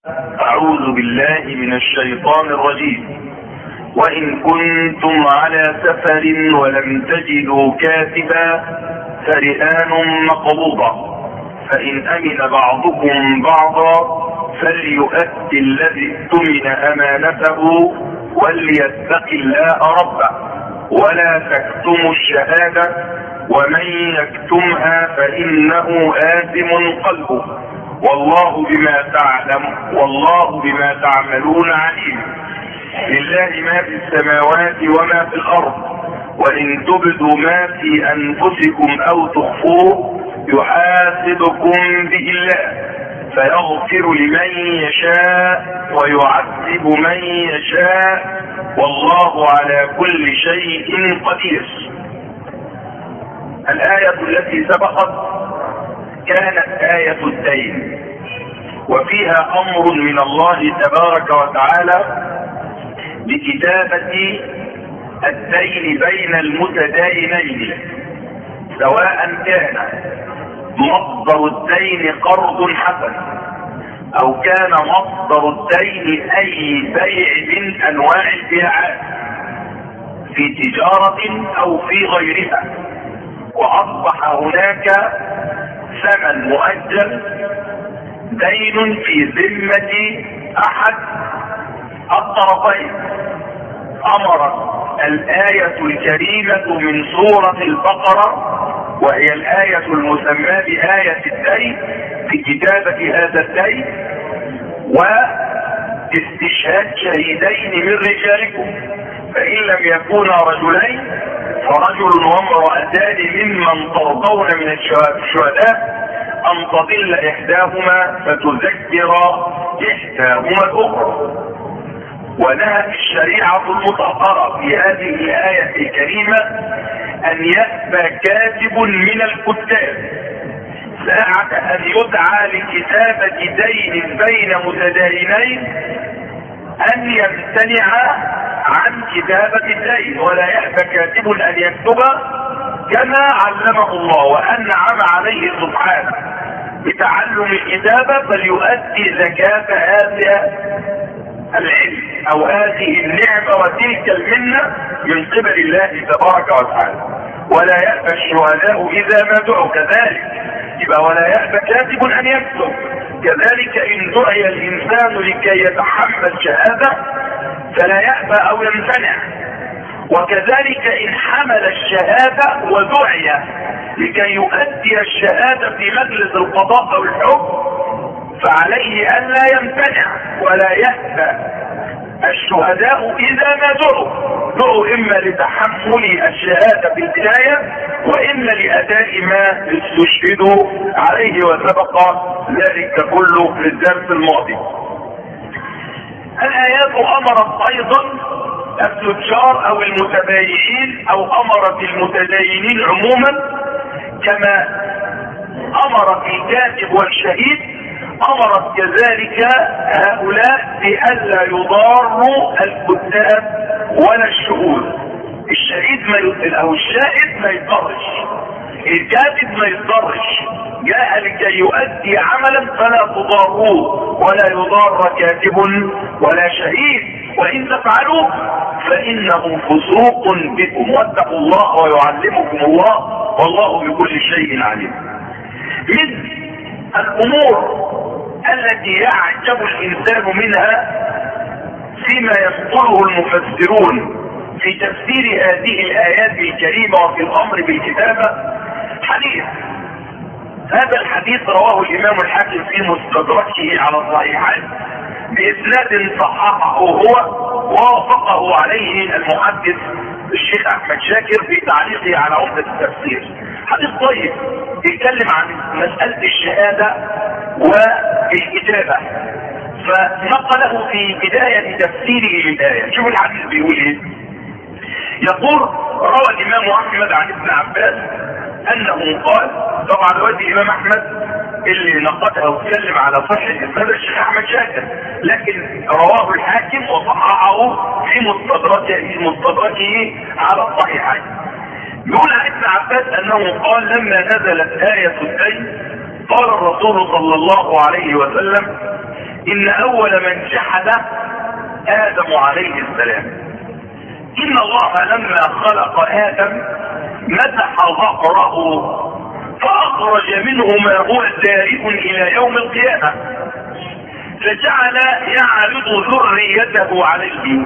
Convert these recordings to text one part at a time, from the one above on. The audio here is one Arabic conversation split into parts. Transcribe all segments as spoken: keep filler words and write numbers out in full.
أعوذ بالله من الشيطان الرجيم. وإن كنتم على سفر ولم تجدوا كاتبا فرهان مقبوضة، فإن أمن بعضكم بعضا فليؤدي الذي اؤتمن أمانته وليتق الله ربه ولا تكتموا الشهادة ومن يكتمها فإنه آثم قلبه والله بما تعلم والله بما تعملون عليم. لله ما في السماوات وما في الأرض، وإن تبدوا ما في أنفسكم أو تخفوه يحاسبكم به الله فيغفر لمن يشاء ويعذب من يشاء والله على كل شيء قدير. الآية التي سبقت كانت آية الدين، وفيها أمر من الله تبارك وتعالى بكتابة الدين بين المتداينين، سواء كان مصدر الدين قرض حسن أو كان مصدر الدين أي بيع من أنواع البيعات في تجارة أو في غيرها. وأصبح هناك ثمن مؤجل دين في ذمة أحد الطرفين. أمرت الآية الكريمة من سورة البقرة، وهي الآية المسمى بآية الدين، في كتابة هذا الدين واستشهاد شهيدين من رجالكم، فإن لم يكونا رجلين فرجل وامرأتان ممن ترضون من الشهداء أن تضل إحداهما فتذكر إحداهما الأخرى. ونهت الشريعة المطهرة في هذه الآية الكريمة أن يأبى كاتب من الكتاب ساعة أن يدعى لكتابة دين بين متداينين أن يمتنع عن كتابة الدين، ولا يأبى كاتب أن يكتب كما علمه الله وأنعم عليه سبحانه بتعلم الكتابة، فليؤدي زكاة هذا العلم أو هذه النعمة وتلك المنة من قبل الله تبارك وتعالى. ولا يأبى الشهداء إذا ما دعوا، كذلك يبقى ولا يأبى كاتب أن يكتب. كذلك إن دعي الإنسان لكي يتحمل شهادة فلا يأبى أو يمتنع. وكذلك إن حمل الشهادة ودعي لكي يؤدي الشهادة في مجلس القضاء أو الحكم فعليه أن لا يمتنع. ولا يأبى الشهداء إذا ما دعوا، دعوا إما لتحمل الشهادة في البداية وإما لأداء ما استشهدوا عليه، وسبق ذلك كله في الدرس الماضي. الآيات أمرت أيضا التجار أو المتبايعين أو أمرت المتداينين عموما، كما أمرت الكاتب والشهيد أمرت كذلك هؤلاء بألا يضاروا الكتاب ولا الشهود. الشهيد ما يضر أو الشاهد ما يضرش، الكاتب ما يضرش، جاء لكي يؤدي عملا فلا تضاروه ولا يضار كاتب ولا شهيد، وإن تفعلوا فإنه فسوق بكم واتقوا الله ويعلمكم الله والله بكل شيء عليم. من الأمور التي يعجب الإنسان منها فيما يذكره المفسرون في تفسير هذه الآيات الكريمة وفي الأمر بالكتابة حديث. هذا الحديث رواه الإمام الحاكم في مستدركه على الصحيحين بإسناد صححه هو ووافقه عليه المحدث الشيخ أحمد شاكر في تعليقه على عمدة التفسير. حديث طيب يتكلم عن مسألة الشهادة والكتابة، فنقله في بداية تفسيره للآية. شوف الحديث بيقول ايه. يقول روى الإمام أحمد عن ابن عباس أنه قال، طبعا رواية الإمام أحمد اللي نقطها واتكلم على صحة هذا الشيخ أحمد شاكر، لكن رواه الحاكم وصححه في مستدركه مستدركه على الصحيحين. يقول عن ابن عباس أنه قال لما نزلت آية الدين قال الرسول صلى الله عليه وسلم ان اول من جحد ادم عليه السلام. ان الله لما خلق ادم مسح ظهره فاخرج منه ما هو سارئ الى يوم القيامة، فجعل يعرض ذريته عليه،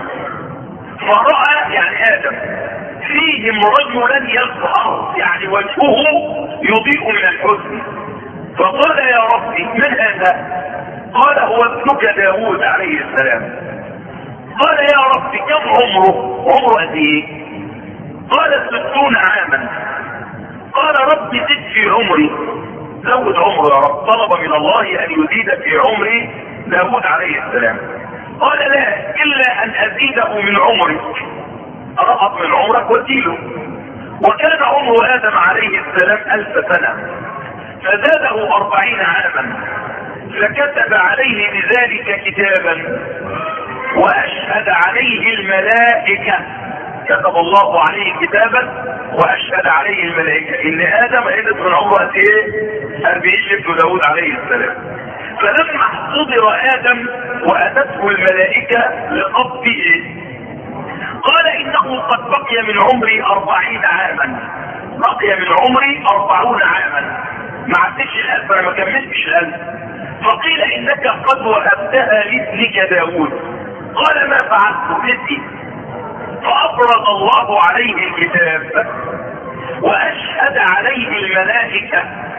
فرأى يعني ادم فيهم رجلا يظهر يعني وجهه يضيء من الحزن، فقال يا ربي من هذا؟ قال هو ابنك داود عليه السلام. قال يا ربي كم عمره؟ عمره قد ايه؟ قال ستون عاما. قال ربي زد في عمري، زود عمره يا رب. طلب من الله ان يزيد في عمر داود عليه السلام. قال لا الا ان ازيده من عمرك، رقب من عمرك وزيله. وكان عمر ادم عليه السلام الف سنة، فزاده اربعين عاما، فكتب عليه بذلك كتابا واشهد عليه الملائكة. كتب الله عليه كتابا واشهد عليه الملائكة ان ادم عدت من عمره قد ايه؟ اربعين ابن داود عليه السلام. فلما احتضر ادم واتته الملائكة لقبضه قال انه قد بقي من عمري اربعين عاما، بقي من عمري اربعون عاما، ما عدتش الالف، انا ما كملتش الالف. فقيل انك قد وهبتها لابنك داود. قال ما فعلت ابنتي؟ فافرض الله عليه الكتاب واشهد عليه الملائكة.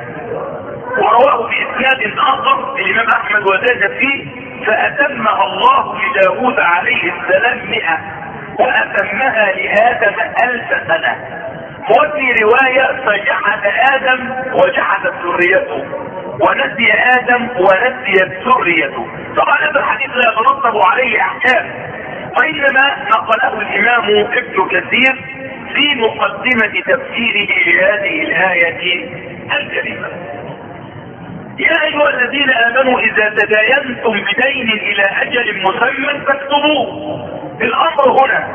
ورواه باسناد اخر الامام احمد وزاد فيه فاتمها الله لداود عليه السلام مئة واتمها لادم الف سنة. وفي رواية فجحد ادم وجحدت ذريته، ونسي ادم ونسيت ذريته. طبعا هذا الحديث لا يترتب عليه احكام، وانما نقله الامام ابن كثير في مقدمة تفسيره لهذه الآية الكريمة. يا ايها الذين امنوا اذا تداينتم بدين الى اجل مسمى فاكتبوه. الامر هنا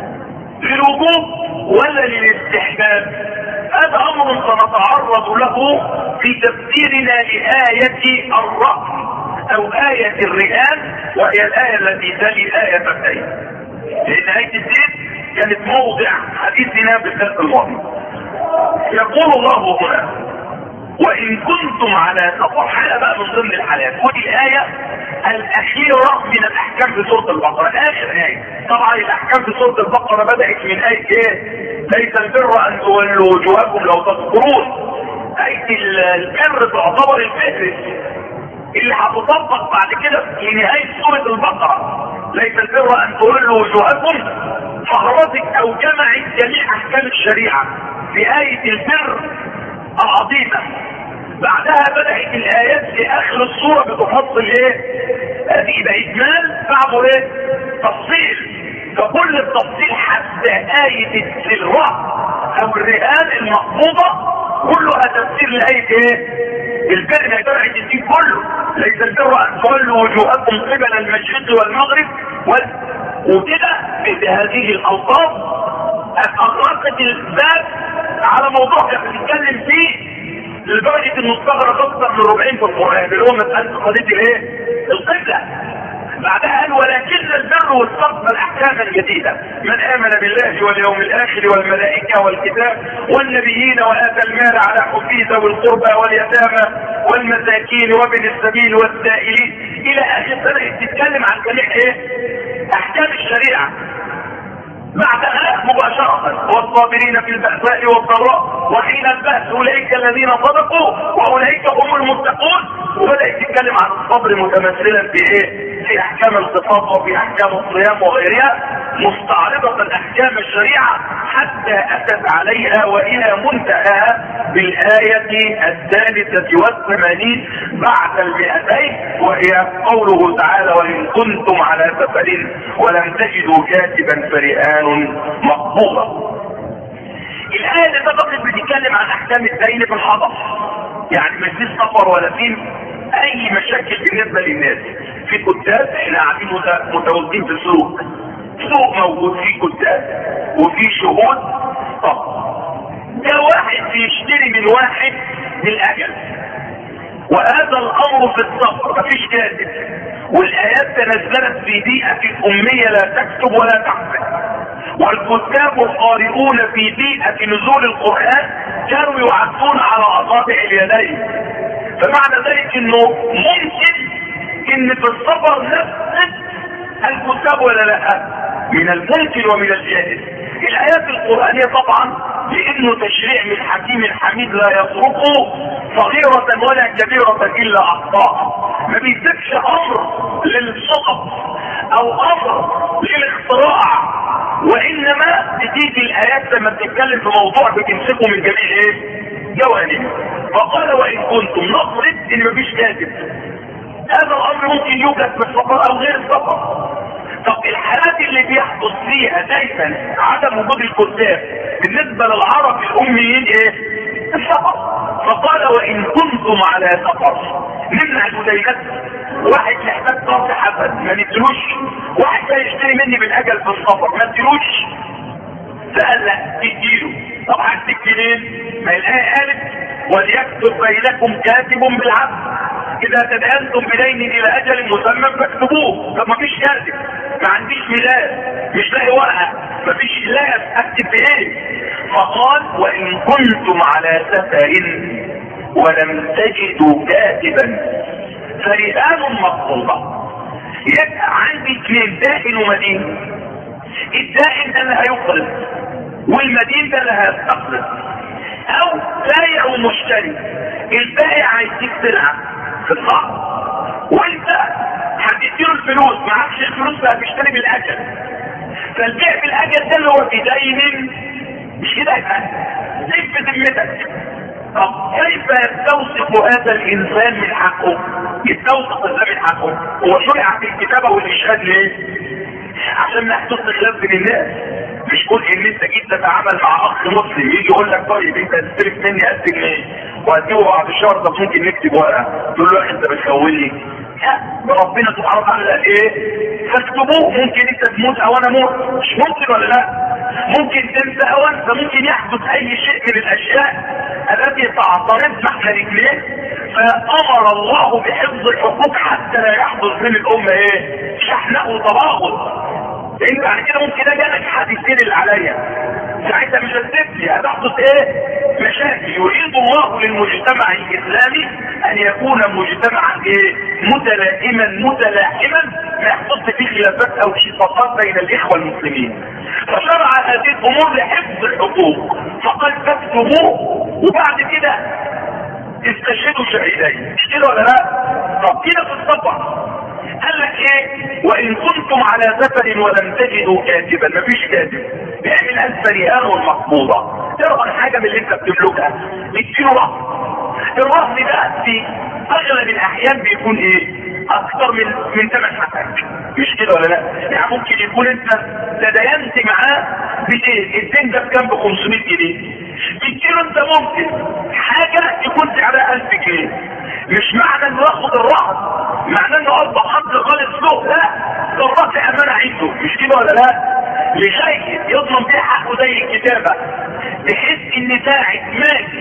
للوجوب ولا للاستحباب؟ هذا امر سنتعرض له في تفسيرنا لآية الرهن او آية الرهان، وهي الآية التي تلي آية الدين، لان آية الدين كانت موضع حديثنا بالدرس الماضي. يقول الله هنا وان كنتم على سفر، حالة بقى من ضمن الحالات، ودي الآية الأخيرة من الأحكام في سورة البقرة، آخر آية. طبعا الأحكام في سورة البقرة بدأت من آية إيه؟ ليس البر أن تولوا وجوهكم لو تذكرون. آية البر تعتبر الفهرس اللي هتطبق بعد كده في نهاية سورة البقرة. ليس البر أن تولوا وجوهكم، فخرجت أو جمعت جميع أحكام الشريعة في آية البر العظيمة. بعدها بدأت الآيات في آخر السورة بتفصل إيه؟ هذه يبقى إجمال بعده إيه؟ تفصيل. فكل التفصيل حتى آية السلوى أو الرهان المقبوضة كلها تفسير لآية إيه؟ البر. ما جمعت الدين كله. ليس البر أن تولوا وجوهكم قبل المشرق والمغرب وال... وكده بهذه الألفاظ أغلقت الباب على موضوع كانت بنتكلم فيه لدرجة انه استغرق اكثر من ربعين في القرآن اللي هو مسألة قضية الايه؟ القبلة. بعدها قال ولكن البر واستقبل احكاما جديدة. من امن بالله واليوم الاخر والملائكة والكتاب والنبيين واتى المال على حبه ذوي القربى واليتامى والمساكين وابن السبيل والسائلين الى اخر سنة تتكلم عن جميع ايه؟ احكام الشريعة. بعدها مباشرة والصابرين في البأساء والضراء وحين البأس أولئك الذين صدقوا وأولئك هم المتقون. وبدأت تتكلم عن الصبر متمثلا في ايه؟ في احكام القصاص وفي احكام الصيام وغيرها، مستعرضة احكام الشريعة حتى اتت عليها والى منتهاها بالآية الثالثة والثمانين بعد المئتين، وهي قوله تعالى وإن كنتم على سفر ولم تجدوا كاتبا فرهان مقبوضة. الآية اللي تقصد بتتكلم عن احكام الدين في الحضر، يعني مش في سفر ولا في اي مشاكل بالنسبة للناس. في كتاب احنا قاعدين متواجدين في سوق، سوق موجود فيه كتاب وفيه شهود. طب ده واحد بيشتري من واحد بالاجل، وهذا الامر في السفر مفيش كاتب، والايات تنزلت في بيئة امية لا تكتب ولا تحفظ، والكتاب القارئون في بيئة نزول القرآن كانوا يعدون على اصابع اليدين. فمعنى ذلك انه ممكن ان في السفر نفس الكتاب ولا لا، من الممكن ومن الجائز. الايات القرآنية طبعا لانه تشريع من حكيم حميد لا يتركه صغيرة ولا كبيرة الا اخطاء، ما بيسيبش امر للسقط او امر للاختراع، وانما بتيجي الايات لما بتتكلم في موضوع بتمسكه من جميع ايه جوانب. فقال وان كنتم نفرض ان مفيش كاتب، هذا الامر ممكن يوجد في السفر او غير السفر. طب الحالات اللي بيحدث فيها دايما عدم وجود الكتاب بالنسبة للعرب الاميين ايه السفر. فقال وان كنتم على سفر نمنع الهدينات، واحد محتاج طرف حسن ما ندلوش، واحد جاي يشتري مني بالاجل في السفر ما ندلوش، فقال لا تديله. طب هديك منين؟ ما الايه قالت وليكتب بينكم كاتب بالعدل اذا تدانتم بدين الى اجل مسمى فاكتبوه. طب ما فيش كاتب، ما عنديش ميلاد، مش لاقي ورقه، ما فيش لاف اكتب في ايه. فقال وان كنتم على سفر ولم تجدوا كاتبا فرهان مقبوضه. يبقى عندي اثنين، دائن ومدين. الدائن ده اللي هيقرض والمدين ده اللي هيستقرض، او بائع ومشتري. البائع هيديك سلعه في الصعب وانت هتديله الفلوس، معكش الفلوس فهتشتري بالاجل. فالبيع بالاجل ده اللي هو في دين، مش كده يبقى زي في ذمتك. طب كيف يستوثق هذا الانسان من حقه؟ يستوثق ازاي من حقه؟ هو شرع في الكتابه والاشهاد ليه؟ عشان ما يحدث خلاف بين الناس. مش كل ان انت جيت تتعامل مع اخ مسلم يجي يقول لك طيب انت هتستلف مني ألف جنيه وهتجيبه بعد الشهر، طب ممكن نكتب ورقه تقول له انت بتخوني؟ لا، ربنا سبحانه وتعالى قال ايه؟ فاكتبوه. ممكن انت تموت او انا اموت، مش ممكن ولا لا؟ ممكن تنسى او انت، ممكن يحدث اي شيء من الاشياء التي تعترض احنا الاثنين. فامر الله بحفظ الحقوق حتى لا يحدث بين الامه ايه؟ شحناء وتباغض. لان بعد كده ممكن اجي انا حد يستدل عليا، ساعتها مش هتسيبني، هتحدث ايه؟ مشاكل. يريد الله للمجتمع الاسلامي ان يكون مجتمعا ايه؟ متلائما متلاحما، ما يحدث فيه خلافات او شقاقات بين الاخوه المسلمين. فشرع هذه الامور لحفظ الحقوق، فقد تكتبوه وبعد كده استشهدوا شهيدين، مش كده ولا لا؟ طب كده في السفر قال لك ايه؟ وان كنتم على سفر ولم تجدوا كاتبا، مفيش كاتب، بيعمل الفريان والمقبوضه. ترغب حاجه من اللي انت بتملكها بتديله رهن. الرهن ده في اغلب الاحيان بيكون ايه؟ اكثر من من ثمن حقك، مش كده ولا لا؟ يعني ممكن يكون انت تداينت معاه بايه؟ الدين ده بكام؟ ب خمسمية جنيه. بتديله انت ممكن حاجه يكون سعرها ألف جنيه. مش معنى انه ياخد الرهن معناه انه اصبح حد خالص له، لا، ده الرهن امانه عنده، مش كده ولا لا؟ لشيء يضمن بيه حقه زي الكتابه، بحيث ان ساعه ماشي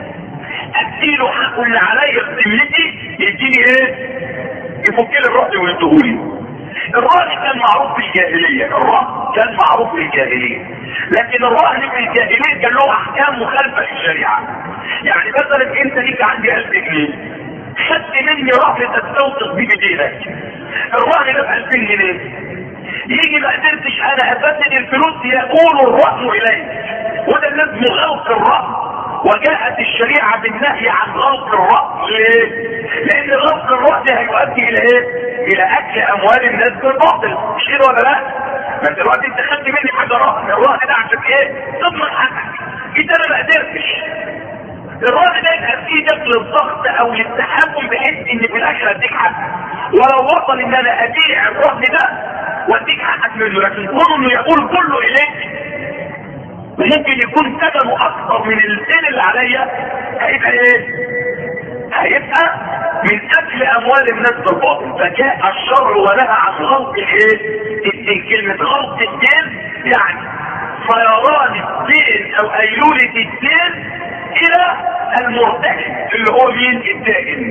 اديله حقه اللي عليا بذمتي يديني ايه؟ يفك لي الرهن ويديهولي. الرهن كان معروف في الجاهليه، الرهن كان معروف في الجاهليه، لكن الرهن في الجاهليه كان له احكام مخالفه للشريعه. يعني مثلا انت ليك عندي ألف جنيه، خدت مني رهن تستوثق بيه بدينك، الرهن ده ب ألفين جنيه، يجي ما قدرتش انا اسدد الفلوس يقول الرهن اليك، وده لازم غلط الرهن. وجاءت الشريعه بالنهي عن غلط الرهن. ليه؟ لان غلط الرهن هيؤدي الى ايه؟ الى اكل اموال الناس بالباطل، مش كده ولا لا؟ ما انت دلوقتي انت خدت مني حاجه رهن، الرهن ده عشان ايه؟ تضمن حقك. انت انا ما قدرتش، الرهن ده يبقى فيه دخل الضغط او للتحكم بحيث ان في الاخر اديك حقك، ولو وصل ان انا ابيع الرهن ده واديك حقك منه، لكن كونه انه يقول كله اليك وممكن يكون ثمنه اكثر من الدين اللي عليا، هيبقى ايه؟ هيبقى من اكل اموال الناس بالباطل. فجاء الشرع ونهى عن غلط الايه؟ الدين. كلمه غلط الدين يعني طيران الدين او ايلولة الدين الى المرتهن اللي هو مين؟ الدائن،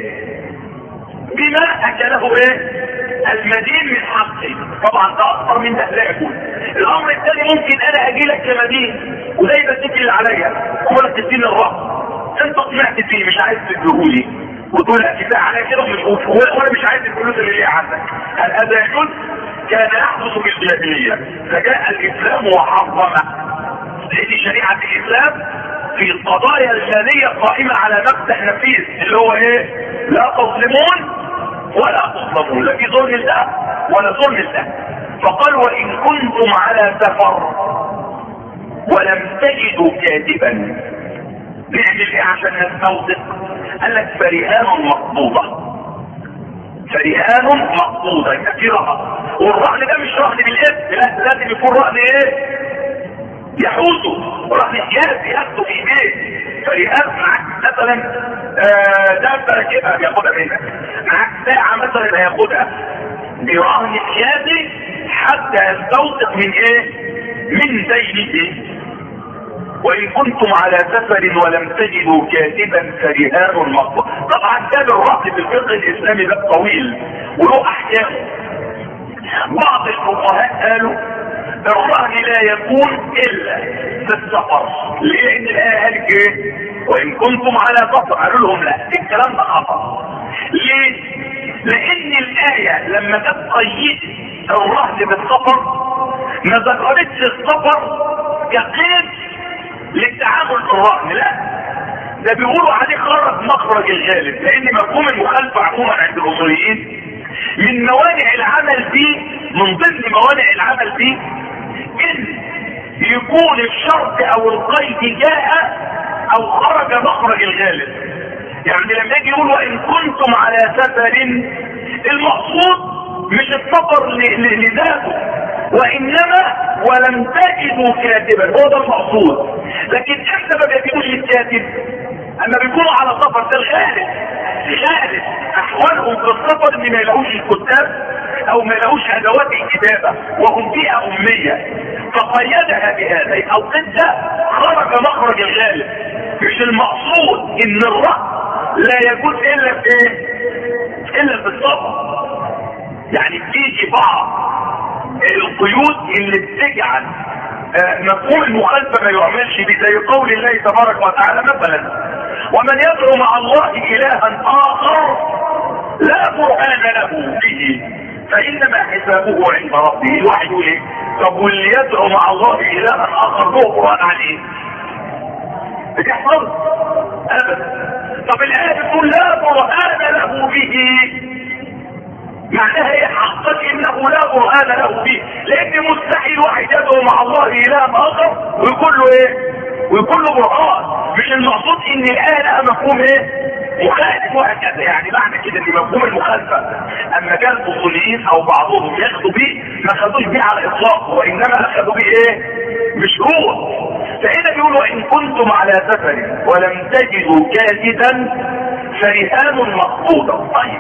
بما اكله ايه؟ المدين من حقه. طبعا ده اكثر من ده لا يكون. الامر الثاني ممكن انا اجي لك كمدين وزي ما تجي عليا ولا تديني الرهن، انت طمعت فيه مش عايز تديهولي وتقول لا كفايه عليا كده وانا مش عايز الفلوس اللي هي عندك، هل هذا يجوز؟ كان يحدث في الجاهليه فجاء الاسلام وحرمه. لان شريعه الاسلام في القضايا الماليه قائمه على مبدا نفيذ اللي هو ايه؟ لا تظلمون ولا تظلمون، لا في ظلم الله ولا ظلم الله. فقال وان كنتم على سفر ولم تجدوا كاتبا نعمل ايه عشان نستوثق؟ قال لك فرهان مقبوضه، فرهان مقبوضه يبقى في رهن، والرهن ده مش رهن بالاسم، لا لازم يكون رهن ايه؟ يحوزه، رهن سياسي ياخده في ايديه. فرهان معاك مثلا دابه راكبها بياخدها منك، معاك ساعه مثلا هياخدها برهن سياسي حتى يستوثق من ايه؟ من دينه. وان كنتم على سفر ولم تجدوا كاتبا فرهان مقبوض. طبعا كان الرهن في الفقه الاسلامي ده طويل وله احكام. بعض الفقهاء قالوا الرهن لا يكون الا في السفر. ليه؟ لان الايه قالت ايه؟ وان كنتم على سفر. قالوا لهم لا الكلام ده خطا. ليه؟ لان الايه لما كانت قيدت الرهن بالسفر ما ذكرتش السفر كقيد للتعامل بالرهن، لا ده بيقولوا عليه خرج مخرج الغالب. لان مفهوم المخالفه عموما عند الاصوليين من موانع العمل فيه، من ضمن موانع العمل فيه ان يكون الشرط او القيد جاء او خرج مخرج الغالب. يعني لما يجي يقول وان كنتم على سفر، المقصود مش السفر لذاته وانما ولم تجدوا كاتبا، هو ده المقصود. لكن امتى ما بيجيبوش الكاتب؟ اما بيكونوا على سفر. ده الغالب، غالب احوالهم في السفر ان ما يلاقوش الكتاب او ما يلاقوش ادوات الكتابه وهم فيها اميه، فقيدها بهذا او قد خرج مخرج الغالب. مش المقصود ان الرهن لا يجوز الا في ايه؟ الا في السفر. يعني بتيجي بعض القيود اللي بتجعل مفهوم المخالفه ما يعملش بيه، زي قول الله تبارك وتعالى مثلا ومن يدعو مع الله الها اخر لا برهان له به فانما حسابه عند ربه. الواحد يقول ايه؟ طب واللي يدعو مع الله الها اخر له برهان عليه؟ بتحصل ابدا. طب الايه بتقول لا برهان له به، معناها ايه؟ حقق انه لا برهان له به، لان مستحيل واحد يدعو مع الله اله اخر ويقول له ايه؟ ويقول له برهان. مش المقصود ان الايه لها مفهوم ايه؟ مخالف وهكذا. يعني معنى كده ان مفهوم المخالفه اما كان الاصوليين او بعضهم ياخدوا بيه ما خدوش بيه على اطلاقه، وانما اخذوا بيه ايه؟ مشروع. فهنا بيقولوا ان كنتم على سفر ولم تجدوا كاتبا فرهان مقبوضه. طيب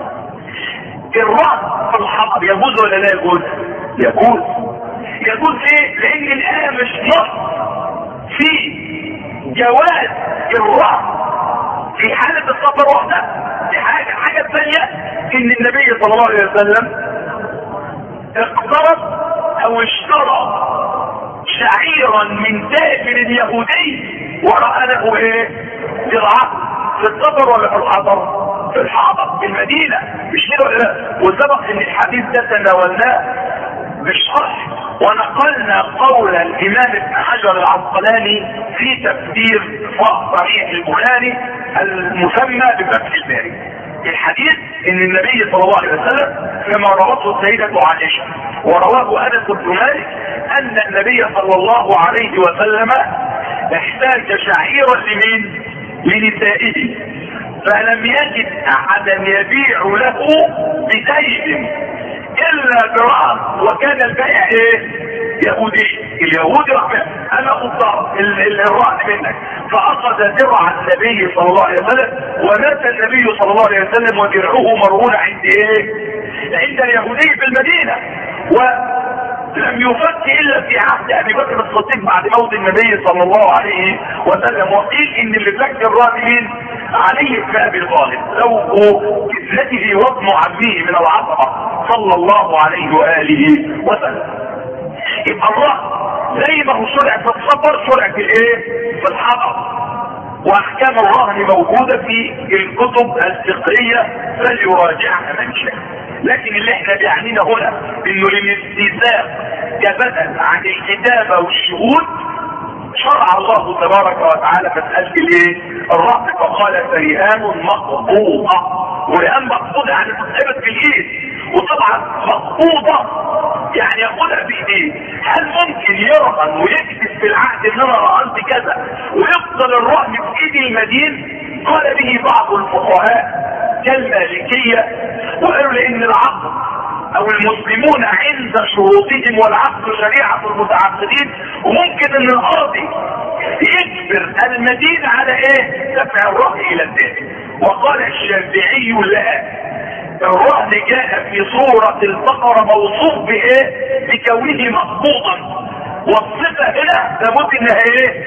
الرهن في الحضر يجوز ولا لا يجوز؟ يجوز. يجوز ليه؟ لان الايه مش نص في جواز الرهن في حالة السفر وحده. دي حاجة. حاجة ثانية ان النبي صلى الله عليه وسلم اقترض او اشترى شعيرا من تاجر يهودي ورهنه ايه؟ درعه. في السفر ولا في الحضر؟ في الحضر في المدينة. مش كده ولا لا؟ وسبق ان الحديث ده تناولناه بالشرح ونقلنا قول الامام ابن حجر العسقلاني في تفسير صحيح البخاري المسمى بفتح الباري. الحديث ان النبي صلى الله عليه وسلم كما روته السيدة عائشة ورواه انس بن مالك ان النبي صلى الله عليه وسلم احتاج شعيرا لمين؟ لنسائه، فلم يجد احدا يبيع له بزيد الا برهن، وكان البائع ايه؟ يهودي. اليهودي راح انا اخذ الرهن منك، فاخذ درع النبي صلى الله عليه وسلم ومات النبي صلى الله عليه وسلم ودرعه مرهون عند ايه؟ عند اليهودي في المدينه. و لم يفك الا في عهد ابي بكر الصديق بعد موت النبي صلى الله عليه وسلم. وقيل ان اللي فك الرهن مين؟ علي بن ابي طالب، لو كسرته وطن عمه من العصبه صلى الله عليه واله وسلم. يبقى الرهن زي ما هو شرع في السفر شرع في الايه؟ في الحضر. واحكام الرهن موجوده في الكتب الفقهيه فليراجعها من شاء. لكن اللي احنا بيعنينا هنا انه للاستيثاق كبدل عن الكتابه والشهود شرع الله تبارك وتعالى مساله الايه؟ الرهن، فقال فرهان مقبوضه. ورهان مقبوضه يعني تتقبض في الايد، وطبعا مقبوضه يعني ياخدها بايديه. هل ممكن يرهن ويكتب في العقد ان انا رهنت كذا ويفضل الرهن في ايد المدين؟ قال به بعض الفقهاء كالمالكيه، وقالوا لان العقد او المسلمون عند شروطهم والعقد شريعه المتعاقدين، وممكن ان القاضي يجبر المدين على ايه؟ دفع الرهن الى الدين. وقال الشافعي لا، الرهن جاء في صورة البقرة موصوف بايه؟ بكونه مقبوضا، والصفة هنا لابد انها ايه؟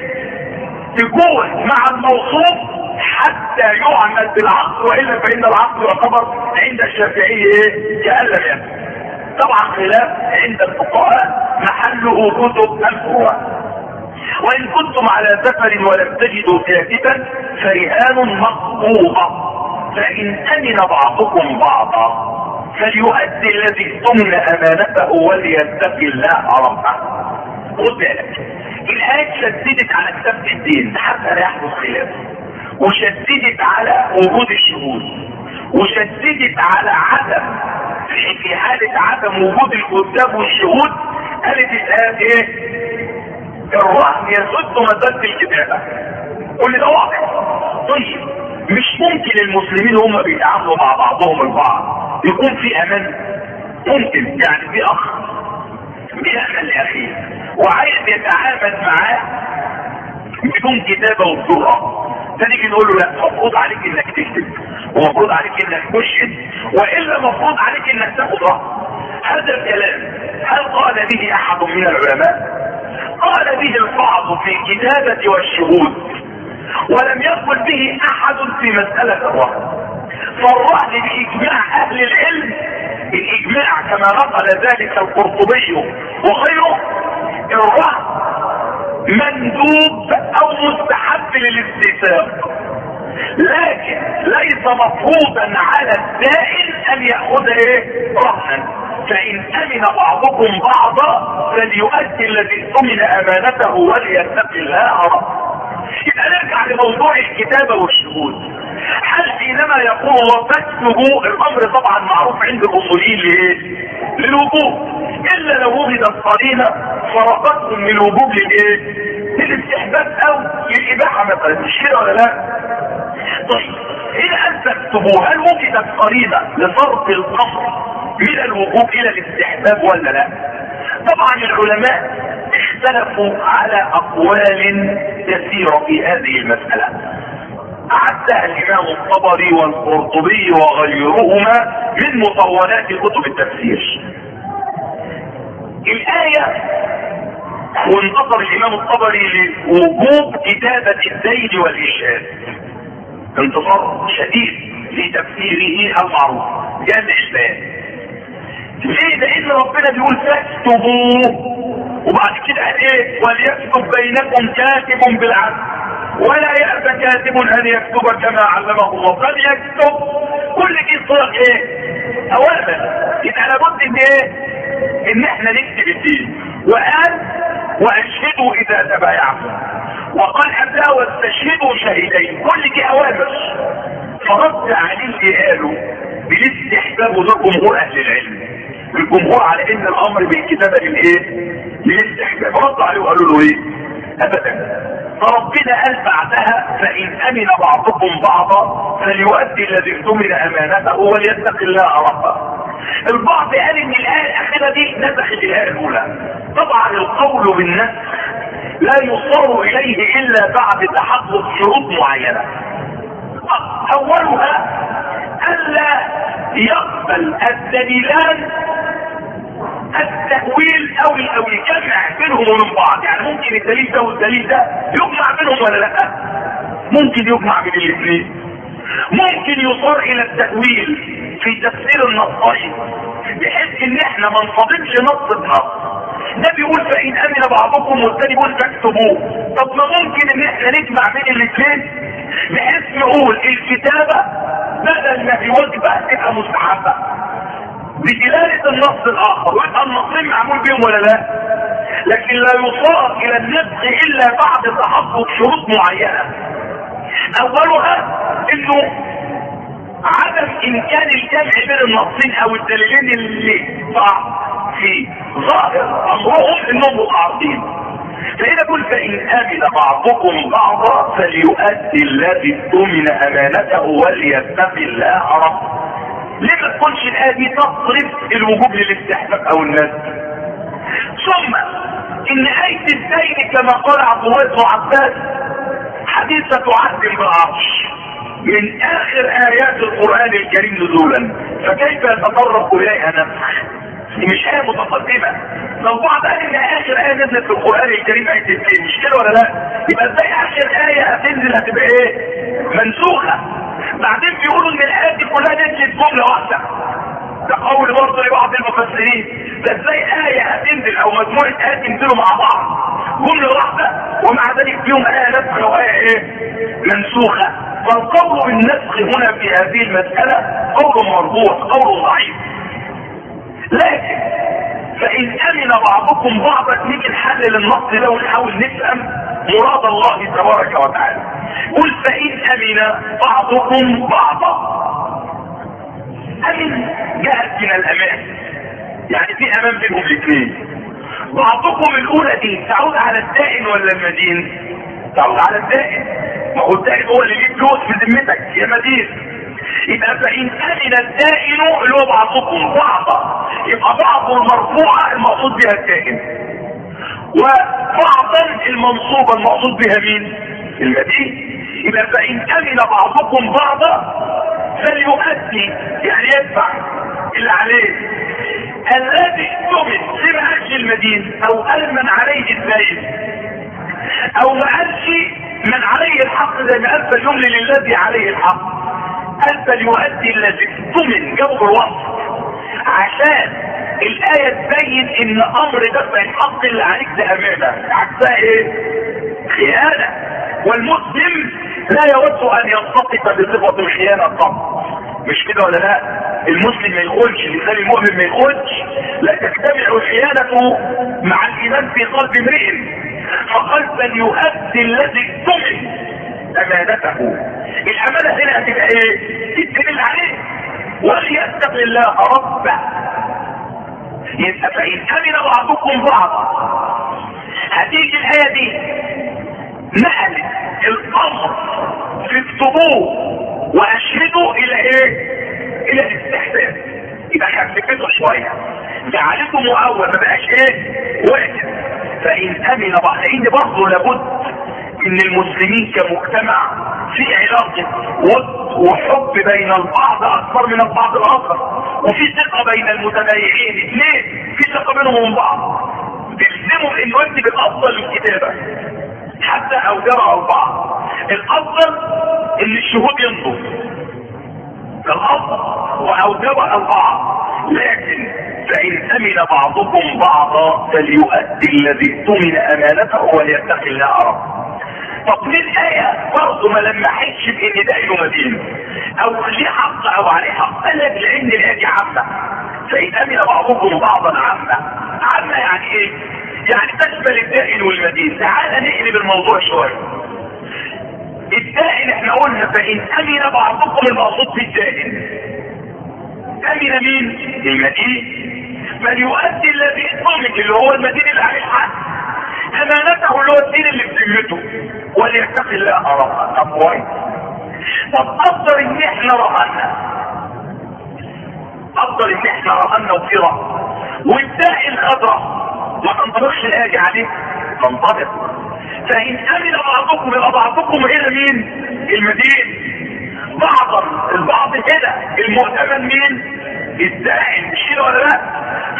تكون مع الموصوف حتى يعمل بالعقد، والا فان العقد يعتبر عند الشافعي ايه؟ كأن لم يكن. طبعا خلاف عند الفقهاء محله كتب الفروع. وان كنتم على سفر ولم تجدوا كاتبا فرهان مقبوضة، فإن أمن بعضكم بعضا فليؤدي الذي اؤتمن أمانته وليتق الله ربه. خد بالك، الآية شددت على كتاب الدين حتى لا يحدث خلاف، وشددت على وجود الشهود، وشددت على عدم في حالة عدم وجود الكتاب والشهود قالت الآية ايه؟ الرهن يسد مسد الكتابة. كل ده واضح. طيب مش ممكن المسلمين هم بيتعاملوا مع بعضهم البعض يكون في امان؟ ممكن، يعني في اخ بيأمن لاخيه وعايز يتعامل معاه بدون كتابه وصوره، فنيجي نقول له لا، مفروض عليك انك تكتب، ومفروض عليك انك تشهد، والا مفروض عليك انك تاخد رهن. هذا الكلام هل قال به احد من العلماء؟ قال به البعض في الكتابه والشهود، ولم يقل به احد في مسألة الرهن. فالرهن باجماع اهل العلم، الاجماع كما نقل ذلك القرطبي وغيره، الرهن مندوب او مستحب للاستيثاق، لكن ليس مفروضا على الدائن ان ياخذ ايه؟ رهنا. فان امن بعضكم بعضا فليؤدي الذي اؤتمن امانته وليتق الله ربه. يبقى نرجع لموضوع الكتابة والشهود. هل حينما يقول الله فاكتبوا، الامر طبعا معروف عند الاصوليين لايه؟ للوجوب، الا لو وجدت قرينه فرقتهم من الوجوب للايه؟ للاستحباب او للاباحه مثلا، مش كده ولا لا؟ طيب هنا ان تكتبوا، هل وجدت قرينه لصرف الامر من الوجوب الى الاستحباب ولا لا؟ طبعا العلماء اختلفوا على اقوال كثيرة في هذه المسألة، عدها الامام الطبري والقرطبي وغيرهما من مطولات كتب التفسير. الآية وانتصر الامام الطبري لوجوب كتابة الزيد والإشهاد، انتصار شديد في تفسيره المعروف جامع البيان. ليه؟ لان ربنا بيقول فاكتبوا، وبعد كده قال ايه؟ وليكتب بينكم كاتب بالعدل ولا يأبى كاتب ان يكتب كما علمه الله، فليكتب. كل دي صيغ ايه؟ اوامر. يبقى لابد ان ايه؟ ان احنا نكتب الدين. وقال واشهدوا اذا تبايعتم، وقال حتى واستشهدوا شهيدين. كل دي اوامر. فرد عليه اللي قالوا بالاستحباب وده جمهور اهل العلم، الجمهور على ان الامر بالكتابه للايه؟ للاستحباب. رد عليه وقالوا له ايه؟ ابدا. فربنا قال بعدها فان امن بعضكم بعضا فليؤدي الذي اؤتمن امانته وليتق الله ربه. البعض قال ان الايه الاخيره دي نسخت الايه الاولى. طبعا القول بالنسخ لا يصار اليه الا بعد تحقق شروط معينه. اولها الا يقبل الدليلان التأويل او او يجمع بينهم وبين بعض. يعني ممكن الدليل ده والدليل ده يجمع بينهم ولا لا؟ ممكن يجمع بين الاثنين. ممكن يصار الى التأويل في تفسير النصين بحيث ان احنا ما نصادمش نص بنص. ده بيقول فإن أمن بعضكم والتاني بيقول فاكتبوه. طب ما ممكن ان احنا نجمع بين الاثنين بحيث نقول الكتابة بدل ما هي واجبة تبقى مستحبة بدلالة النص الاخر، ويبقى النصين معمول بيهم ولا لا؟ لكن لا يصار الى النسخ الا بعد تحقق شروط معينة. اولها انه عدم امكان الجمع بين النصين او الدليلين اللي في ظاهر امرهم انهم متعارضين. فإذا قلت فإن آمن بعضكم بعضا فليؤدي الذي اؤتمن امانته وليتق الله ربه. ليه ما تكونش الآية دي تصرف الوجوب للاستحباب او النسخ؟ ثم ان آية الدين كما قال عبد الله بن عباس حديثة عهد بالعرش من اخر ايات القرآن الكريم نزولا، فكيف يتطرق اليها نسخ؟ مش آية متقدمة. لو بعض قال ان اخر آية نزلت في القرآن الكريم آية الدين، مش كده ولا لا؟ يبقى ازاي اخر آية هتنزل هتبقى ايه؟ منسوخة. بعدين بيقولوا ان الآيات دي كلها نزلت جملة واحدة، ده قول برضه لبعض المفسرين. ده ازاي آية هتنزل او مجموعة آيات ينزلوا مع بعض جملة واحدة ومع ذلك فيهم آية نسخة وآية ايه؟ منسوخة. فالقول بالنسخ هنا في هذه المسألة قول مربوط، قول ضعيف. لكن فإن أمن بعضكم بعضا نيجي نحلل النص ده ونحاول نفهم مراد الله تبارك وتعالى. قل فإن أمن بعضكم بعضا. أمن جاءت من الأمان، يعني في أمان بينهم الاثنين. بعضكم الأولى دي تعود على الدائن ولا المدين؟ تعود على الدائن. ما هو الدائن هو اللي ليه فلوس في ذمتك يا مدين. يبقى فإن أمن الدائن اللي هو بعضكم بعضا، يبقى بعض المرفوعة المقصود بها الدائن، وبعضا المنصوبة المقصود بها مين؟ المدين. يبقى فإن أمن بعضكم بعضا فليؤدي، يعني يدفع اللي عليه الذي اؤتمن. ليه ما قالش المدين او قال من عليه الدين او ما قالش من عليه الحق زي ما قال فليملي للذي عليه الحق؟ قال فليؤدي الذي اؤتمن، جابوا الوصف عشان الآية تبين ان امر دفع الحق اللي عليك ده امانة، عكسها ايه؟ خيانة. والمسلم لا يود ان ينتصف بصفة الخيانة طبعا، مش كده ولا لا؟ المسلم ما يخونش، لسان المؤمن ما يخونش. لا تجتمع الخيانة مع الايمان في قلب امرئ. فقال فليؤدي الذي اؤتمن امانته. الامانة هنا هتبقى ايه؟ الدين عليه وليتق الله ربه. يبقى فإن أمن بعضكم بعضا، هتيجي الآية دي نقلت الأمر في اكتبوه وأشهدوا إلى إيه؟ إلى الاستحباب. يبقى خففته شوية، جعلته مؤول ما بقاش إيه؟ واجب. فإن أمن بعض، لأن برضه لابد إن المسلمين كمجتمع في علاقة ود وحب بين البعض أكثر من البعض الآخر، وفي ثقة بين المتبايعين اثنين، في ثقة بينهم وبين بعض. بيلزموا إنه يكتب الأفضل الكتابة حتى أوجبها البعض. الأفضل إن الشهود ينظر، الأفضل وأوجبها البعض. لكن فإن أمن بعضكم بعضا فليؤدي الذي اؤتمن أمانته وليتق الله ربه. طب ليه الآية برضه ما لمحتش بإن ده له مدين أو ليه حق أو عليه حق؟ قال لك لأن الآية دي عامة. فإن أمن بعضكم بعضا عامة. عامة يعني إيه؟ يعني تشمل الدائن والمدين. تعال نقلب الموضوع شوية. الدائن احنا قلنا فإن أمن بعضكم المقصود في الدائن. أمن مين؟ المدين. فليؤدي الذي اؤتمن اللي هو المدين اللي عليه الحق امانته اللي هو الدين اللي في ذمته وليتقي الله ربه. طب كويس. طب افضل ان احنا رهنا، افضل ان احنا رهنا وفي رهن والدائن خضرة ما تنطبقش الايه عليه، تنطبق. فان امن بعضكم يبقى بعضكم الى مين؟ المدين. بعضا البعض كده المؤتمن مين؟ الدائن، مش كده ولا لا؟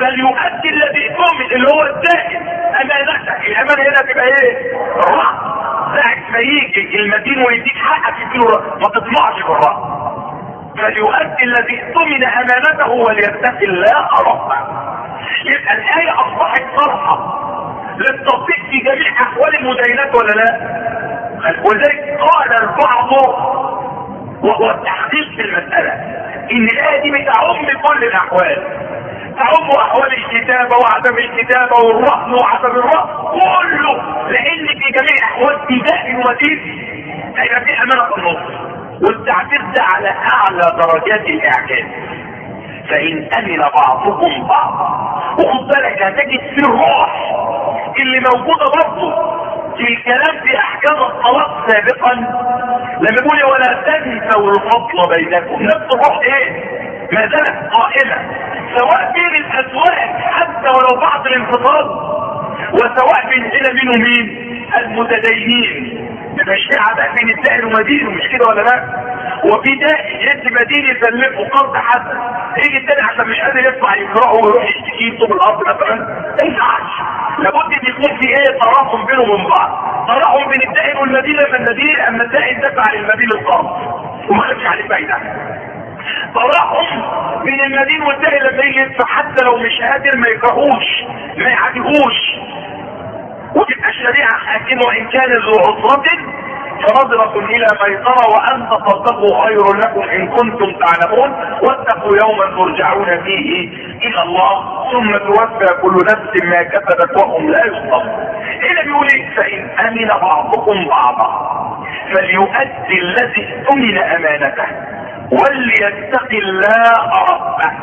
فليؤدي الذي اؤتمن اللي هو الدائن امانته. الامانه هنا تبقى ايه؟ الرأس. ساعة ما يجي المدين ويديك حقك يديله، ما تطمعش في الرأس. فليؤدي الذي اؤتمن امانته وليتقي الله ربه. يبقى الآية اصبحت صرحة للتطبيق في جميع احوال المدينات ولا لا؟ ولذلك قال البعض وهو التحقيق في المسألة ان الآية دي بتعم كل الاحوال، تعم احوال الكتابة وعدم الكتابة والرهن وعدم الرهن كله، لان في جميع احوال ابتداء ومدين هيبقى في امانة في النص. والتعبير ده على اعلى درجات الاعجاز. فان امن بعضكم بعضا، وخد بالك هتجد في الروح اللي موجودة برضه في الكلام في احكام الطلاق سابقا لما يقول ولا تنسوا الفضل بينكم، نفس الروح ايه؟ ما زالت قائمة سواء بين الازواج حتى ولو بعض الانفصال، وسواء بين هنا مين ومين المتدينين. مش في عداء بين الدائن ومدين، مش كده ولا لا؟ وفي دائن يدي مدين يسلفه قرض حسن، يجي التاني عشان مش قادر يدفع يقرأه ويروح يشتكيه طوب الارض مثلا، ما ينفعش. لابد ان يكون في ايه؟ تراحم بينهم وبين بعض، تراحم بين الدائن والمدين. لما المدين اما الدائن دفع للمدين القرض وما خدش عليه فايده، تراحم بين المدين والدائن لما يجي يدفع حتى لو مش قادر ما يكرهوش ما يعاديهوش. وتبقى الشريعه حاكمه وان كان ذو عسره فنظرة الى ميسرة وان تصدقوا خير لكم ان كنتم تعلمون واتقوا يوما ترجعون فيه الى الله ثم توفى كل نفس ما كسبت وهم لا يظلمون. هنا بيقول ايه؟ فان امن بعضكم بعضا فليؤدي الذي اؤتمن امانته وليتقي الله ربه.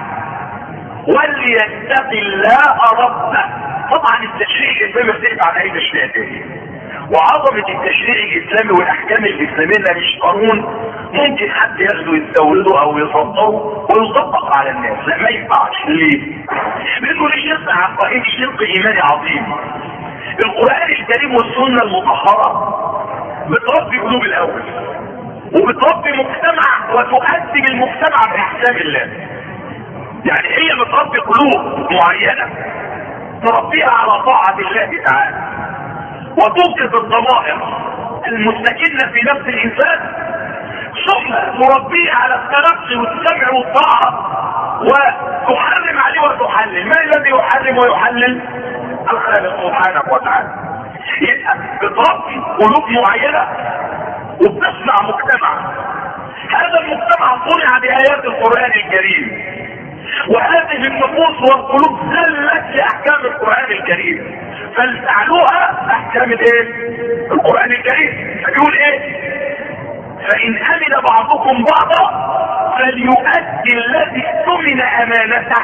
وليتقي الله ربه. طبعا التشريع الاسلامي يختلف عن اي تشريع تاني، وعظمة التشريع الاسلامي والاحكام الاسلامية مش قانون ممكن حد ياخده يستورده او يصدره ويطبق على الناس، لا ما ينفعش. ليه؟ لانه ليه شق عقائدي، شق ايماني عظيم. القرآن الكريم والسنة المطهرة بتربي قلوب الاول وبتربي مجتمع وتؤدي بالمجتمع باحكام الله. يعني هي بتربي قلوب معينة تربيها على طاعة الله تعالى، وتوقظ الضمائر المستكنة في نفس الانسان، ثم تربيه على التنقي والسمع والطاعة وتحرم عليه وتحلل. ما الذي يحرم ويحلل؟ الخالق سبحانه وتعالى. يبقى بتربي قلوب معينة وبتصنع مجتمع. هذا المجتمع صنع بآيات القرآن الكريم، وهذه النفوس والقلوب زلت لاحكام القرآن الكريم فلتعلوها احكام الايه؟ القرآن الكريم. فبيقول ايه؟ فان امن بعضكم بعضا فليؤدي الذي اؤتمن امانته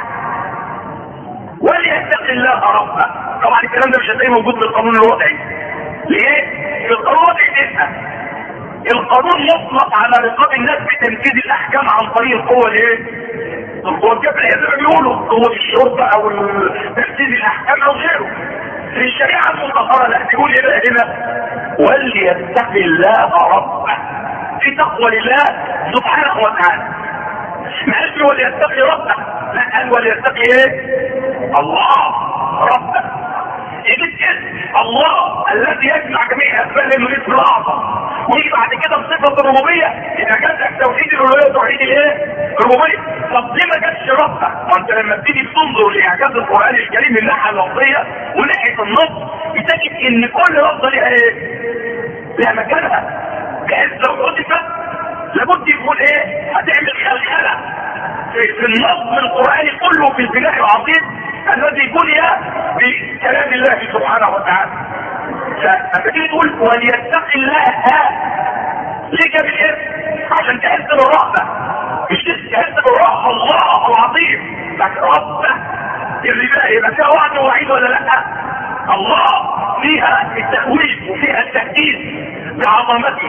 وليتقي الله ربه. طبعا الكلام ده مش هتلاقيه موجود في القانون الوضعي. ليه؟ في القانون الوضعي تسأل القانون مطلق على رقاب الناس بتنفيذ الاحكام عن طريق القوة الايه؟ القوة الجبرية زي ما بيقولوا، قوة الشرطة او تنفيذ الاحكام او غيره. في الشريعة المطهرة لا، بيقول ايه بقى هنا؟ وليتقي الله ربه. في تقوى لله سبحانه وتعالى. ما قالش وليتقي ربه، لا قال وليتقي ايه؟ الله ربه. يجب اسم الله الذي يجمع جميع اسماء لانه الاسم الاعظم، ويجي بعد كده بصفه الربوبيه يبقى جاتك توحيد الالوهيه وتوحيد الايه؟ الربوبيه. طب ليه ما جاتش ربه؟ وانت لما بتيجي تنظر لاعجاز القران الكريم من الناحيه اللفظيه وناحيه النص بتجد ان كل لفظه ليها ايه؟ لها مكانها. بحيث لو حدثت لابد يكون ايه؟ هتعمل خلخله في, في النظم القراني كله في البناء العظيم الذي بني بكلام الله سبحانه وتعالى. فلما تيجي تقول وليتقي الله ها ليه جاب الاسم؟ عشان تحس بالرهبه، مش تحس بالرهبه الله العظيم لكن ربه الربا يبقى فيها وعد ووعيد ولا لا؟ الله فيها التخويف وفيها التهديد بعظمته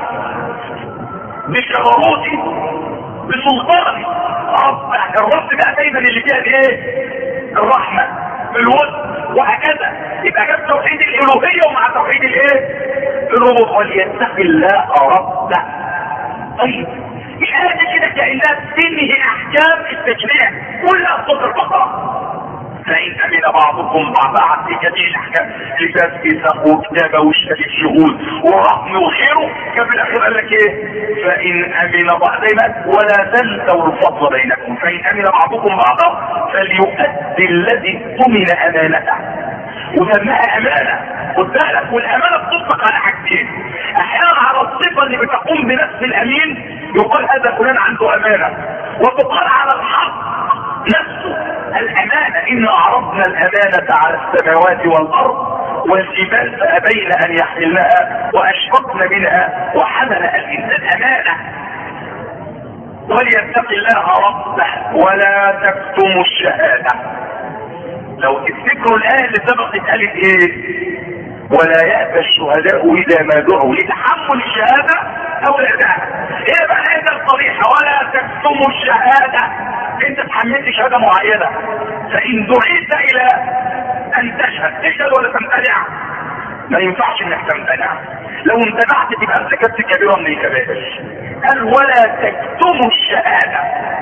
بجبروته بسلطانه. رب الرب بقى دايما اللي فيها الايه؟ الرحمه بالود وهكذا. يبقى جاب توحيد الالوهيه ومع توحيد الايه؟ الربوبيه. وليتقي الله ربه. طيب الآية دي كده كأنها تنهي احكام التشريع كلها صوت البقره. فإن بعضكم بعضا في جميع الاحكام، لباس كتاب وكتابه وشهاده شهود ورقم وخيره. كان في الاخير قال لك ايه؟ فان امن بعضهم ولا تنسوا الفضل بينكم، فان امن بعضكم بعضا فليؤدي الذي اؤتمن امانته. وسماها امانه، خد بالك. والامانه بتطلق على حاجتين، احيانا على الصفه اللي بتقوم بنفس الامين يقال هذا فلان عنده امانه، وتقال على الحق نفسه الامانه. ان عرضنا الامانه على السماوات والارض والجبال فابين ان يحملنها واشفقن منها وحملها الانسان. امانه. وليتق الله ربه ولا تكتموا الشهاده. لو تفتكروا الايه اللي سبقت قالت ايه؟ ولا يأبى الشهداء اذا ما دعوا لتحمل الشهاده او الاداء. ايه بقى هذا الصريحه؟ ولا تكتموا الشهاده. انت تحملت شهاده معينه، فان دعيت الى ان تشهد تشهد ولا تمتنع؟ ما ينفعش انك تمتنع. لو امتنعت تبقى ارتكبت كبيره من الكبائر. قال ولا تكتموا الشهاده.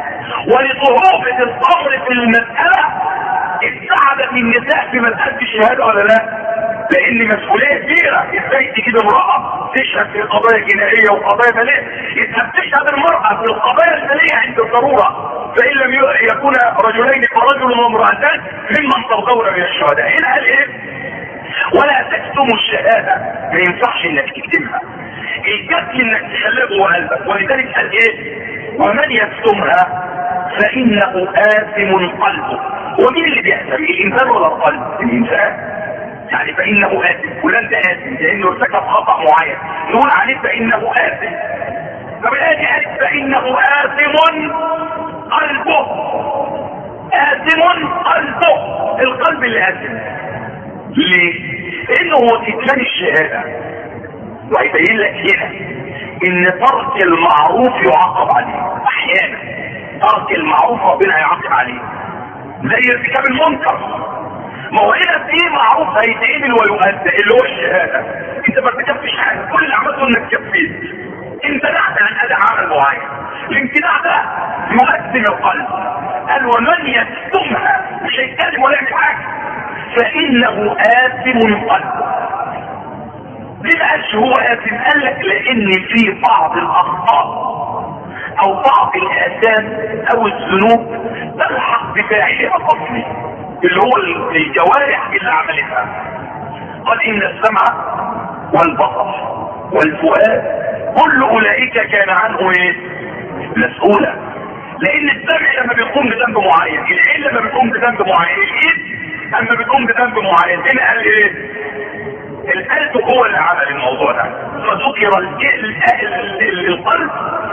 ولصعوبه الامر في المساله ابتعدت النساء في مساله الشهاده ولا لا؟ لان مسؤوليه كبيره. ازاي تجيب امراه تشهد في قضايا جنائيه وقضايا ماليه؟ اذا بتشهد المراه في القضايا الماليه عند الضروره، فان لم يكون رجلين فرجل وامراتان ممن ترضون من الشهداء. هنا قال ايه؟ ولا تكتموا الشهاده. ما ينفعش انك تكتمها. الكتم انك تخليها جوه قلبك. ولذلك قال ايه؟ ومن يكتمها فانه آثم قلبه. ومين اللي بيأثم؟ الانسان ولا القلب؟ الانسان. يعني فانه آثم. فلان ده آثم لانه ارتكب خطأ معين، نقول عليه فانه آثم. طب الآن قال فانه آثم قلبه. آثم قلبه. القلب اللي آثم. ليه؟ لانه هو كتمان الشهاده. وهيبين لك هنا ان ترك المعروف يعاقب عليه. احيانا ترك المعروف ربنا هيعاقب عليه، زي ارتكاب المنكر. ما هو هنا في معروف هيتعمل ويؤدى اللي هو الشهاده. انت ما ارتكبتش حاجه، كل اللي عملته انك كفيت، امتنعت عن اداء عمل معين. الامتناع ده يؤثم القلب. قال ومن يكتمها، مش هيتكلم ولا يعمل حاجه، فانه آثم قلبه. ليه ما قالش هو آثم؟ قال لك لان في بعض الاخطاء او بعض الاثام او الذنوب تلحق بفاعلها الاصلي اللي هو الجوارح اللي عملتها. قال ان السمع والبصر والفؤاد كل اولئك كان عنه ايه؟ مسؤولا. لان السمع لما بيقوم بذنب معين، العين لما بيقوم بذنب معين، الايد لما بيقوم بذنب معين. هنا قال ايه؟ القلب هو اللي عمل الموضوع ده، فذكر القلب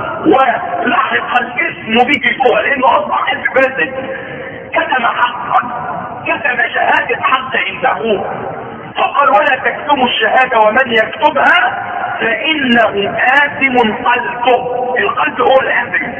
ولحق الاسم به الجوه لانه اصبح قلب فاسد. كتم حقا، كتم شهاده حق عنده. فقال ولا تكتموا الشهاده ومن يكتبها فانه آثم قلبه. القلب هو الآثم.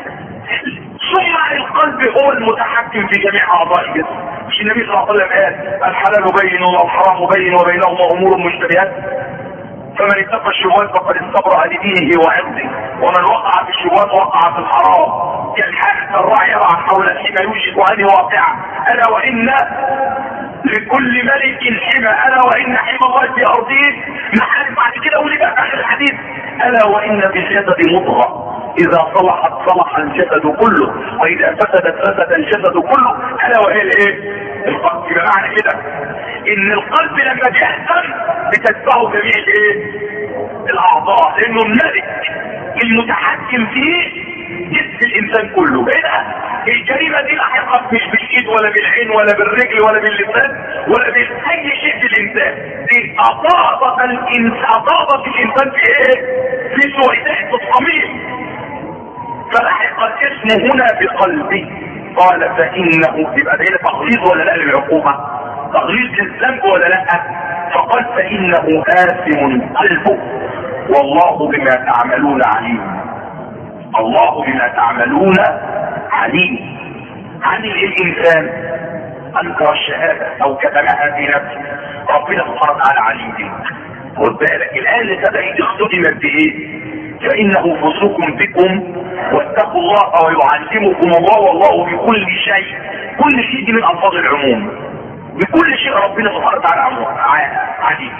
ثم القلب هو المتحكم في جميع اعضاء الجسم. مش النبي صلى الله عليه وسلم قال الحلال بين والحرام بين وبينهما امور مشتبهات فمن اتقى الشبهات فقد استبرأ لدينه وعرضه ومن وقع في الشبهات وقع في الحرام. كالحارث الراعي يرعى حول الحمى يوشك ان يوقع. الا وان لكل ملك حمى، الا وان حمى الله في ارضه محارم. بعد كده ولي بقى اخر الحديث الا وان في الجسد مضغه اذا صلحت صلح الجسد كله واذا فسدت فسد الجسد كله الا وهي الايه؟ القلب. بمعنى كده ان القلب لما بيحزن بتتبعه جميع الايه؟ الاعضاء، لانه الملك المتحكم فيه جسم الانسان كله. هنا الجريمه دي لاحقت مش بالايد ولا بالعين ولا بالرجل ولا باللسان ولا باي شيء في الانسان، دي اصابت الانسان اصابت الانسان في ايه؟ في سويداء الصميم. فلحق الاسم هنا بقلبه. قال فانه يبقى ده تغليظ ولا لا للعقوبه؟ تغليظ للذنب ولا لا؟ فقال فانه آثم قلبه والله بما تعملون عليم. الله بما تعملون عليم. عن الانسان انكر الشهاده او كتمها في نفسه، ربنا سبحانه وتعالى عليم به. خد بالك الان اللي تبعي اختتمت بايه؟ فانه فسوق بكم واتقوا الله ويعلمكم الله والله بكل شيء. كل شيء دي من الفاظ العموم. بكل شيء ربنا سبحانه وتعالى عليم،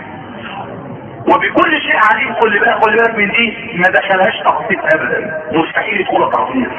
وبكل شيء عليم. خلي بالك خلي بالك من دي، ما دخلهاش تخطيط ابدا، مستحيل يكون تخطيط.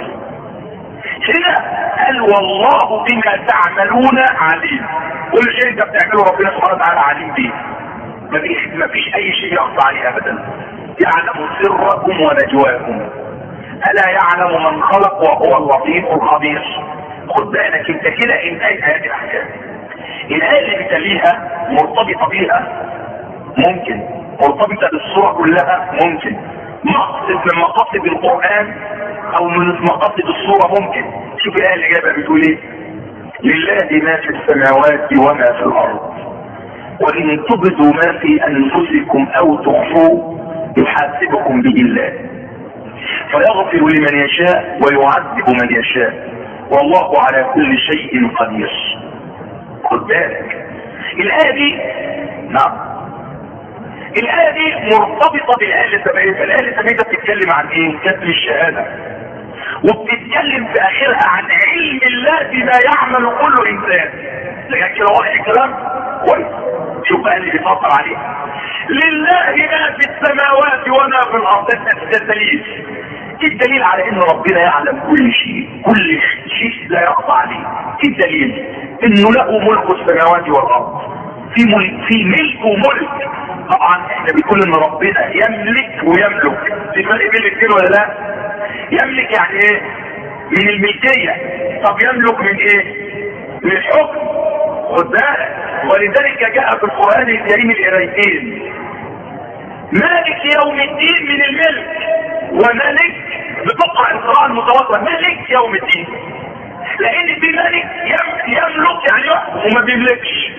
هنا قال والله بما تعملون عليم، كل شيء انت بتعمله ربنا سبحانه وتعالى عليم بيه، مفيش مفيش اي شيء يخفى عليه ابدا. يعلم سركم ونجواكم، الا يعلم من خلق وهو اللطيف الخبير. خد بالك انت كده انتهت هذه الاحكام. الايه اللي بتليها مرتبطه بيها ممكن، مرتبطه بالسوره كلها ممكن، مقصد من مقاصد القران او من مقاصد السوره ممكن. شوف الايه اللي جايبها بتقول ايه؟ لله ما في السماوات وما في الارض وان تبدوا ما في انفسكم او تخفوه يحاسبكم به الله فيغفر لمن يشاء ويعذب من يشاء والله على كل شيء قدير. خد بالك الآية دي، نعم الآية دي مرتبطة بالآية اللي سبقتها. الآية اللي سبقتها بتتكلم عن ايه؟ كتب الشهادة، وبتتكلم في آخرها عن علم الله بما يعمل كل إنسان. لكن كده واضح الكلام كويس. شوف بقى اللي بيفكر عليه، لله ما في السماوات وما في الأرض. ده الدليل، الدليل على ان ربنا يعلم كل شيء، كل شيء لا يخفى عليه. الدليل انه له ملك السماوات والارض، في ملك، في ملك وملك. طبعا احنا بنقول ان ربنا يملك ويملك، في فرق بين الاثنين ولا لا؟ يملك يعني ايه؟ من الملكيه. طب يملك من ايه؟ من الحكم. خد بالك، ولذلك جاء في القران الكريم الايتين مالك يوم الدين من الملك، وملك بتقرأ القراءة المتوسطة ملك يوم الدين، لان في ملك يملك يعني وما بيملكش،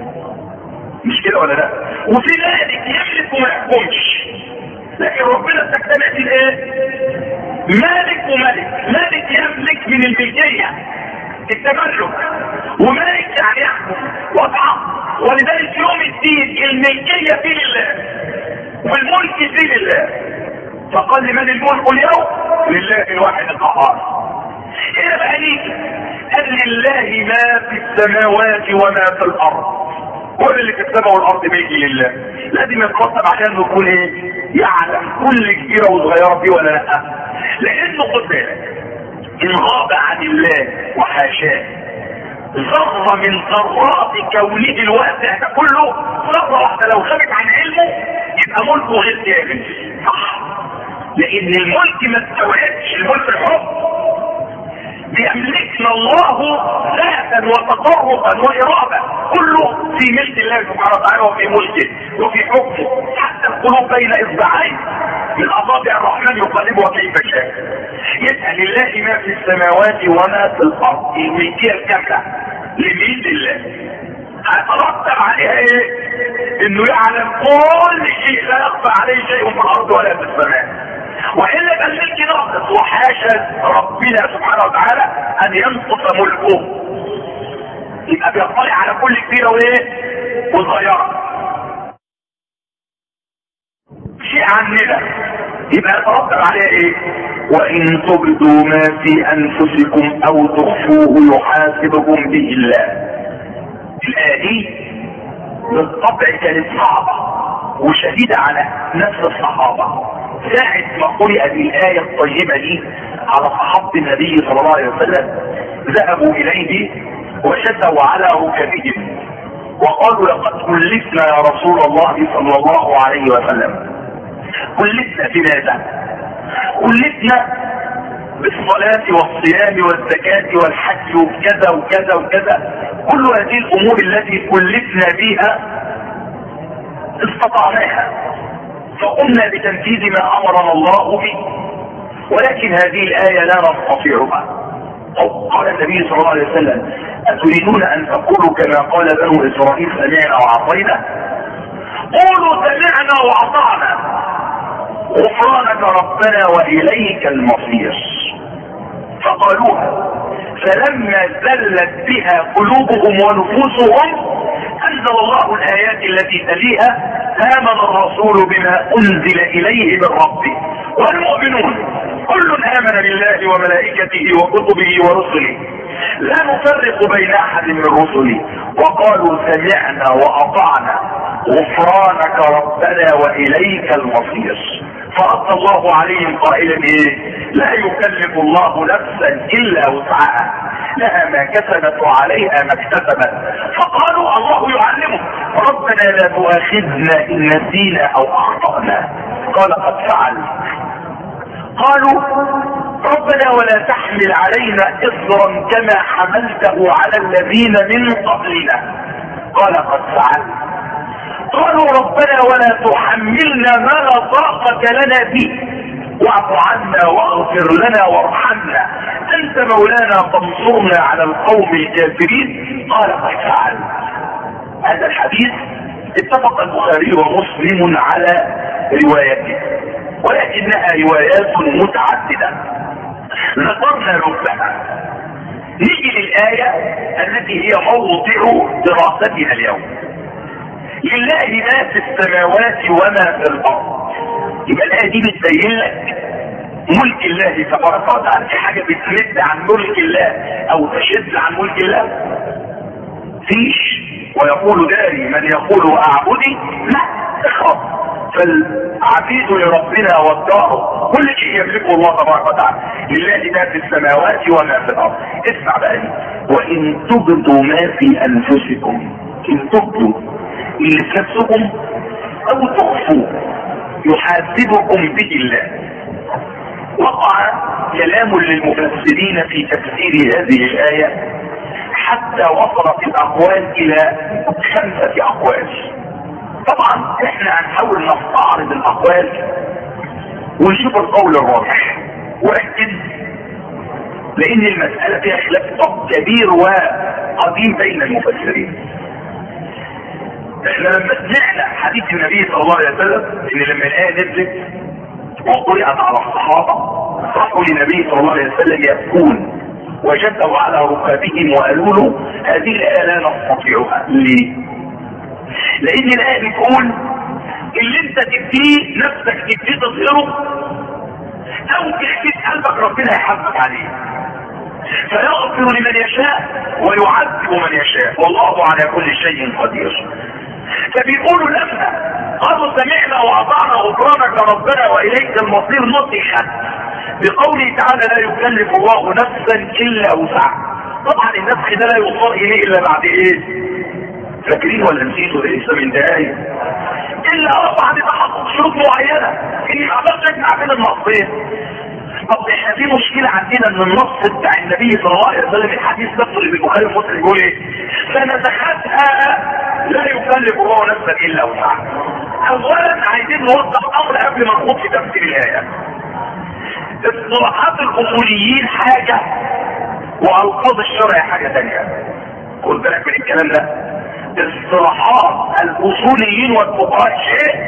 مش كده ولا لا؟ وفي مالك يملك وما يحكمش، لكن ربنا استخدمها في الايه؟ مالك وملك. مالك يملك من الملكية التملك، ومالك يعني يحكم وضعه. ولذلك يوم الدين الملكية في لله والملك في لله. فقال لمن الملك اليوم؟ لله الواحد القهار. هنا بقى نيجي قال لله ما في السماوات وما في الارض. كل اللي في السماء والارض ملك لله. لازم يترتب عشان يكون ايه؟ يعلم كل كبيره وصغيره فيه ولا لا؟ لانه خد بالك ان غاب عن الله وحاشاه ذره من ذرات كونه الواسع ده كله، ذره واحده لو غابت عن علمه يبقى ملكه غير كامل. صح؟ لان الملك ما استوعبش، الملك الحب بيملكنا الله ذاتا وتصرفا واراده، كله في ملك الله سبحانه وتعالى وفي ملكه وفي حكمه. حتى القلوب بين اصبعين من اصابع الرحمن يقلبها كيف شاء. يبقى لله ما في السماوات وما في الارض، الملكيه الكامله لمين؟ لله. هيترتب عليها ايه؟ انه يعلم كل شيء، لا يخفى عليه شيء في الارض ولا في السماء. والا يبقى الملك ناقص، وحاشا ربنا سبحانه وتعالى ان ينقص ملكه. يبقى بيطلع على كل كبيره وايه؟ وصغيره. شيء عننا يبقى يترتب عليها ايه؟ وان تبدوا ما في انفسكم او تخفوه يحاسبكم به الله. الآية دي بالطبع كانت صعبة وشديدة على نفس الصحابة. ساعة ما قرأت الآية الطيبة دي على صحابة النبي صلى الله عليه وسلم ذهبوا إليه وشدوا على ركبهم وقالوا لقد كلفنا يا رسول الله صلى الله عليه وسلم. كلفنا بماذا؟ كلفنا بالصلاة والصيام والزكاة والحج وكذا وكذا وكذا. كل هذه الامور التي كلفنا بها استطعناها فقمنا بتنفيذ ما امرنا الله به، ولكن هذه الآية لا نستطيعها. قال النبي صلى الله عليه وسلم أتريدون أن تقولوا كما قال بنو إسرائيل سمعنا وعصينا؟ قولوا سمعنا وأطعنا غفرانك ربنا وإليك المصير. فقالوها فلما زلت بها قلوبهم ونفوسهم أنزل الله الآيات التي تليها آمن الرسول بما أنزل إليه من ربه والمؤمنون كل آمن بالله وملائكته وكتبه ورسله لا نفرق بين أحد من رسله وقالوا سمعنا واطعنا غفرانك ربنا واليك المصير. فرد الله عليهم قائلا ايه؟ لا يكلف الله نفسا الا وسعها، لها ما كسبت وعليها ما اكتسبت. فقالوا الله يعلمهم ربنا لا تؤاخذنا ان نسينا او اخطأنا، قال قد فعلت. قالوا ربنا ولا تحمل علينا اصرا كما حملته على الذين من قبلنا، قال قد فعلت. قالوا ربنا ولا تحملنا ما لا طاقة لنا به، واعف عنا واغفر لنا وارحمنا انت مولانا فانصرنا على القوم الكافرين، قال قد فعلت. هذا الحديث اتفق البخاري ومسلم على روايته، ولكنها روايات متعددة ذكرنا ربها. نيجي للآية التي هي موضع دراستنا اليوم. لله ما في السماوات وما في الأرض. يبقى الآية دي بتبين لك ملك الله تبارك وتعالى. في حاجة بتمد عن ملك الله أو تشد عن ملك الله؟ فيش. ويقول داري من يقول أعبدي، لا اخرب. فالعبيد لربنا والدار كل شيء يملكه الله تبارك وتعالى. لله ما في السماوات وما في الارض. اسمع بقى، وان تبدوا ما في انفسكم، ان تبدوا اللي في نفسكم او تخفوا يحاسبكم به الله. وقع كلام للمفسرين في تفسير هذه الآية حتى وصلت الأقوال إلى خمسة أقوال. طبعا احنا هنحاول نستعرض الأقوال ونشوف القول الراجح، وركز لأن المسألة فيها خلاف كبير وقديم بين المفسرين. احنا لما سمعنا حديث النبي صلى الله عليه وسلم ان لما الآية نزلت وقرأت على الصحابة راحوا للنبي صلى الله عليه وسلم يبكون وجدوا على ركابهم وقالوا له هذه الآية لا نستطيعها. ليه؟ لأن الآية بتقول اللي انت تبتيه نفسك تبتيه تظهره او تحكي قلبك ربنا يحاسبك عليه، فيغفر لمن يشاء ويعذب من يشاء والله على كل شيء قدير. فبيقولوا لما قالوا سمعنا واطعنا غفرانك ربنا واليك المصير نطقت بقوله تعالى لا يكلف الله نفسا الا وسعها. طبعا النسخ ده لا يوصل اليه الا بعد ايه؟ فاكرين ولا نسيتوا لسه من دقايق؟ الا بعد تحقق شروط معينه اني ما اقدرش اجمع بين النصين. طب احنا في مشكله عندنا ان النص بتاع النبي صلى الله عليه وسلم الحديث نفسه اللي في البخاري ومسلم بيقول ايه؟ فنسختها لا يكلف الله نفسا الا وسعها. اولا عايزين نوضح امر قبل ما نخوض في تفسير الايه. اصطلاحات الاصوليين حاجه والفاظ الشرع حاجه ثانيه. خد بالك من الكلام ده. اصطلاحات الاصوليين والفقهاء شيء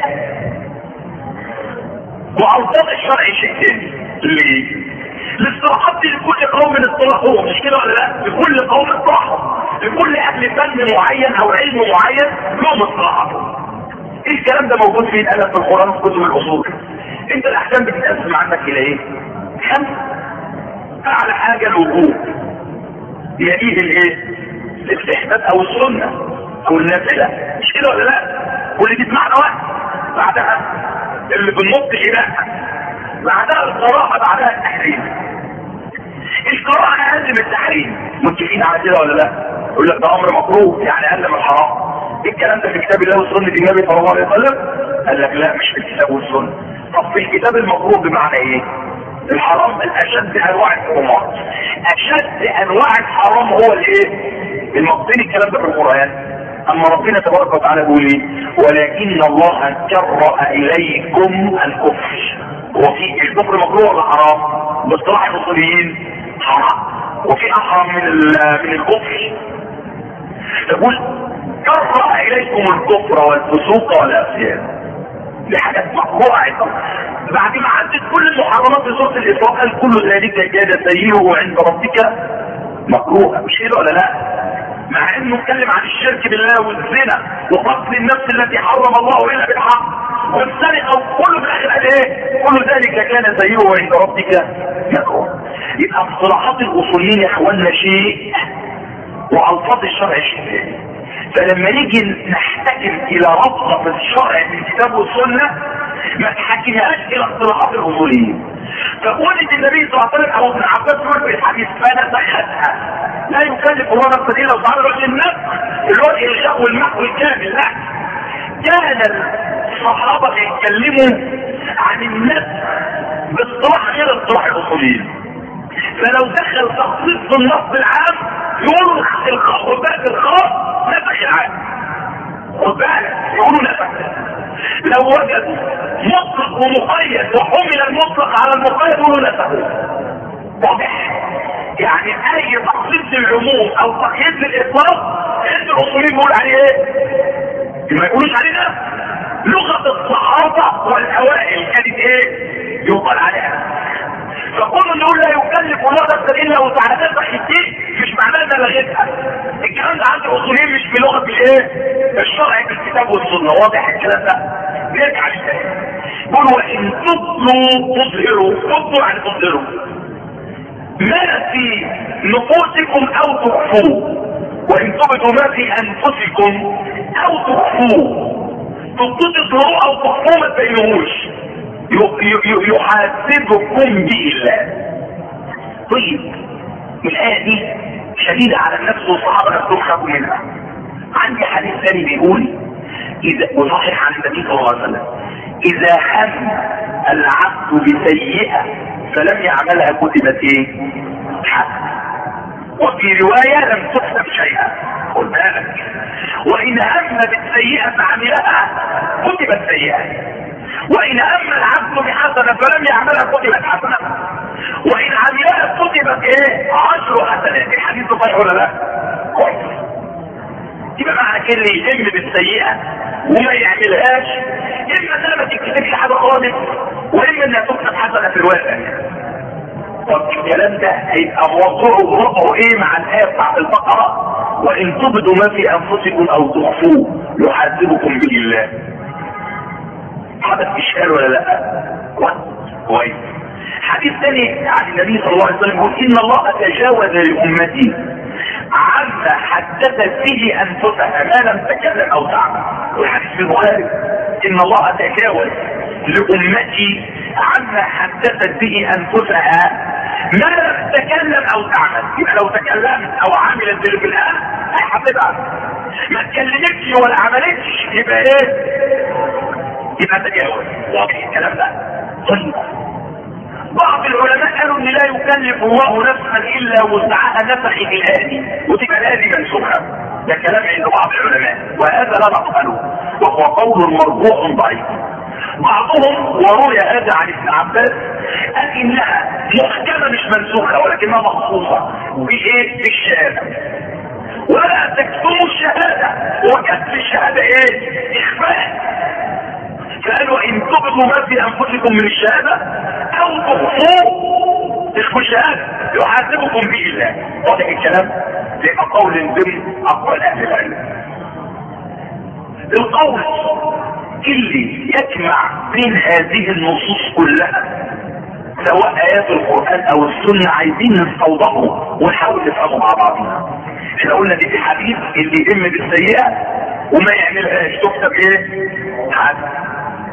والفاظ الشرع شيء ثاني. ليه؟ الاصطلاحات دي لكل قوم اصطلاح، هو مش كده ولا لا؟ لكل قوم اصطلاحهم، لكل اهل فن معين او علم معين لهم اصطلاحاتهم. ايه الكلام ده موجود فين؟ انا في القران في كتب الاصول. انت الاحكام بتتقسم عندك الى ايه؟ خمسه. اعلى حاجه الوجوب، يليه الايه؟ الاستحباب او السنه او النافله، مش كده ولا لا؟ كل دي بمعنى واحد. بعدها اللي بالنص خلاف، بعدها القراءه، بعدها التحريم. القراءه اقل من التحريم، متفقين على كده ولا لا؟ يقول لك ده امر مكروه يعني اقل من الحرام. ايه الكلام ده في كتاب الله وسنه النبي صلى الله عليه وسلم؟ قال لك لا مش في الكتاب والسنه. طب في الكتاب المكروه بمعنى ايه؟ الحرام من اشد انواع الحرمات. اشد انواع الحرام هو الايه؟ المقصود الكلام ده في القران. اما ربنا تبارك وتعالى بيقول ايه؟ ولكن الله كره اليكم الكفر. وفي الكفر مكروه ولا حرام؟ باصطلاح الاصوليين حرام. وفي احرم من من الكفر. يقول كره اليكم الكفر والفسوق والعصيان. دي حاجات مكروهه ايضا. بعد ما عدت كل المحرمات في سوره الاسراء قال كل ذلك كان سيئه عند ربك مكروه. مش كده ولا لا؟ مع انه اتكلم عن الشرك بالله والزنا وقتل النفس التي حرم الله الا بالحق والسرقه وكله في الاخر قال ايه؟ كل ذلك كان سيئه عند ربك مكروه. يبقى اصطلاحات الاصوليين يا اخوانا شيء والفاظ الشرع شيء ثاني. فلما نيجي نحتكم الى ربط الشرع من الكتاب والسنه ما تحكمهاش الى اصطلاحات الاصوليين. فقولت النبي صلى الله عليه وسلم او ابن عباس يقول في الحديث فنسختها، لا يكلف الله نفسا الا وسعها. رجل النفس اللي هو الالغاء والمحو الكامل، لا، كان الصحابه يتكلموا عن النفس باصطلاح غير اصطلاح الاصوليين. فلو دخل تخصيص في النص العام يقولوا الخطبات الخاص نسخ العام، خد بالك يقولوا نسخ. لو وجدوا مطلق ومقيد وحمل المطلق على المقيد يقولوا نسخ. واضح؟ يعني اي تخصيص للعموم او تقييد للاطلاق انت الاصوليين بيقول عليه ايه؟ ما يقولوش عليه نفس. لغه الصحابه والاوائل كانت ايه؟ يقال عليها. فكل نقول لا يكلف الله نفسا الا وسعها نسخ الدين مش معناه ان لغتها. الكلام ده عند الاصوليين مش بلغه الايه؟ الشرع في الكتاب والسنه. واضح الكلام ده؟ نرجع للتاني. يقول وان تبدوا تظهروا، تبدوا يعني تظهروا ما في نفوسكم او تخفوه، وان تبدوا ما في انفسكم او تخفوه، تبدوا تظهروا او تخفوه ما تبينوهوش يحاسبكم به الله. طيب الايه دي شديده على النفس والصحابه نفسهم خافوا منها. عندي حديث ثاني بيقول اذا وصحيح عن النبي صلى الله عليه وسلم اذا هم العبد بسيئه فلم يعملها كتبت ايه؟ حسنه. وفي روايه لم تكتب شيئا. خد بالك، وان هم بالسيئه فعملها كتبت سيئه، وان هم العبد بحسنه فلم يعملها كتبت حسنه، وان عملها كتبت ايه؟ عشر حسنات. الحديث صحيح ولا لا؟ كويس. يبقى معنى كده يهم بالسيئه وما يعملهاش، اما ده ما تكتبش حاجه خالص، واما انها تكتب حسنه في الواقع. طب الكلام ده هيبقى موضوعه ورقعه ايه مع الايه بتاعت البقره؟ وان تبدوا ما في انفسكم او تخفوه يحاسبكم به الله. حدث اشكال ولا لا؟ كويس. حديث ثاني عن النبي صلى الله عليه وسلم يقول ان الله تجاوز لامتي عما حدثت به انفسها ما لم تكلم او تعمل. والحديث في البخاري ان الله تجاوز لامتي عما حدثت به انفسها ما لم تكلم او تعمل. يبقى لو تكلمت او عملت بالان هيحاسبها، ما اتكلمتش ولا عملتش يبقى ايه؟ يبقى تجاوز. واضح الكلام ده؟ طيب بعض العلماء قالوا ان لا يكلف الله نفسا الا وسعها نسخ الايه دي وتبقى الايه دي منسوخه. ده كلام عند بعض العلماء وهذا لا نقبله وهو قول مرجوح ضعيف. بعضهم وروي هذا عن ابن عباس قال انها محكمه مش منسوخه ولكنها مخصوصه بايه؟ بالشهاده. ولا تكتموا الشهاده، وكتب الشهاده ايه؟ اخفاء. فقالوا ان تبدوا ما في انفسكم من الشهاده او تخفوه تخفوا الشهاده يحاسبكم به الله. واضح الكلام؟ يبقى قول ضمن اقوال اهل العلم. القول اللي يجمع بين هذه النصوص كلها سواء ايات القران او السنه عايزين نستوضحه ونحاول نفهمه مع بعضنا. احنا قلنا دي الحديث اللي يهم بالسيئه وما يعملهاش تكتب ايه؟ حسنه.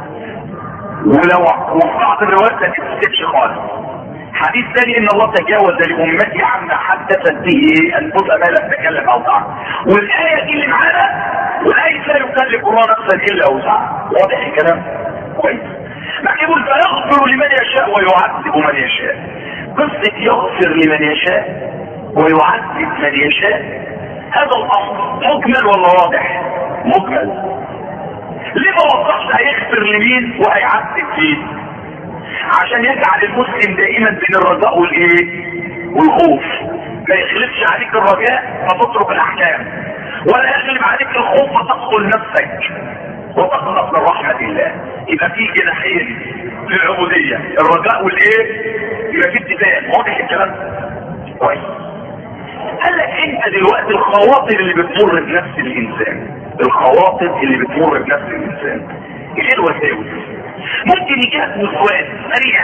ولو وفي بعض الروايات ما تكتبش خالص. حديث ثاني ان الله تجاوز لامتي عما حدثت به انفسها ما لم تكلم او تعمل. والايه دي اللي معانا والايه لا يكلف الله نفسا الا وسعها. واضح الكلام؟ كويس. بعد يقول فيغفر لمن يشاء ويعذب من يشاء. قصه يغفر لمن يشاء ويعذب من يشاء هذا الامر مجمل ولا واضح؟ مجمل. ليه ما وضحش هيغفر لمين وهيعذب مين؟ عشان يجعل المسلم دائما بين الرجاء والايه؟ والخوف. ما يخلفش عليك الرجاء فتترك الاحكام، ولا يغلب عليك الخوف فتدخل نفسك وتقنط من رحمه الله. يبقى في جناحين للعبوديه، الرجاء والايه؟ يبقى في اتفاق. واضح الكلام؟ كويس. قال لك انت دلوقتي الخواطر اللي بتمر بنفس الانسان، الخواطر اللي بتمر بنفس الانسان ايه الوساوس؟ ممكن يجيلك وسواس سريع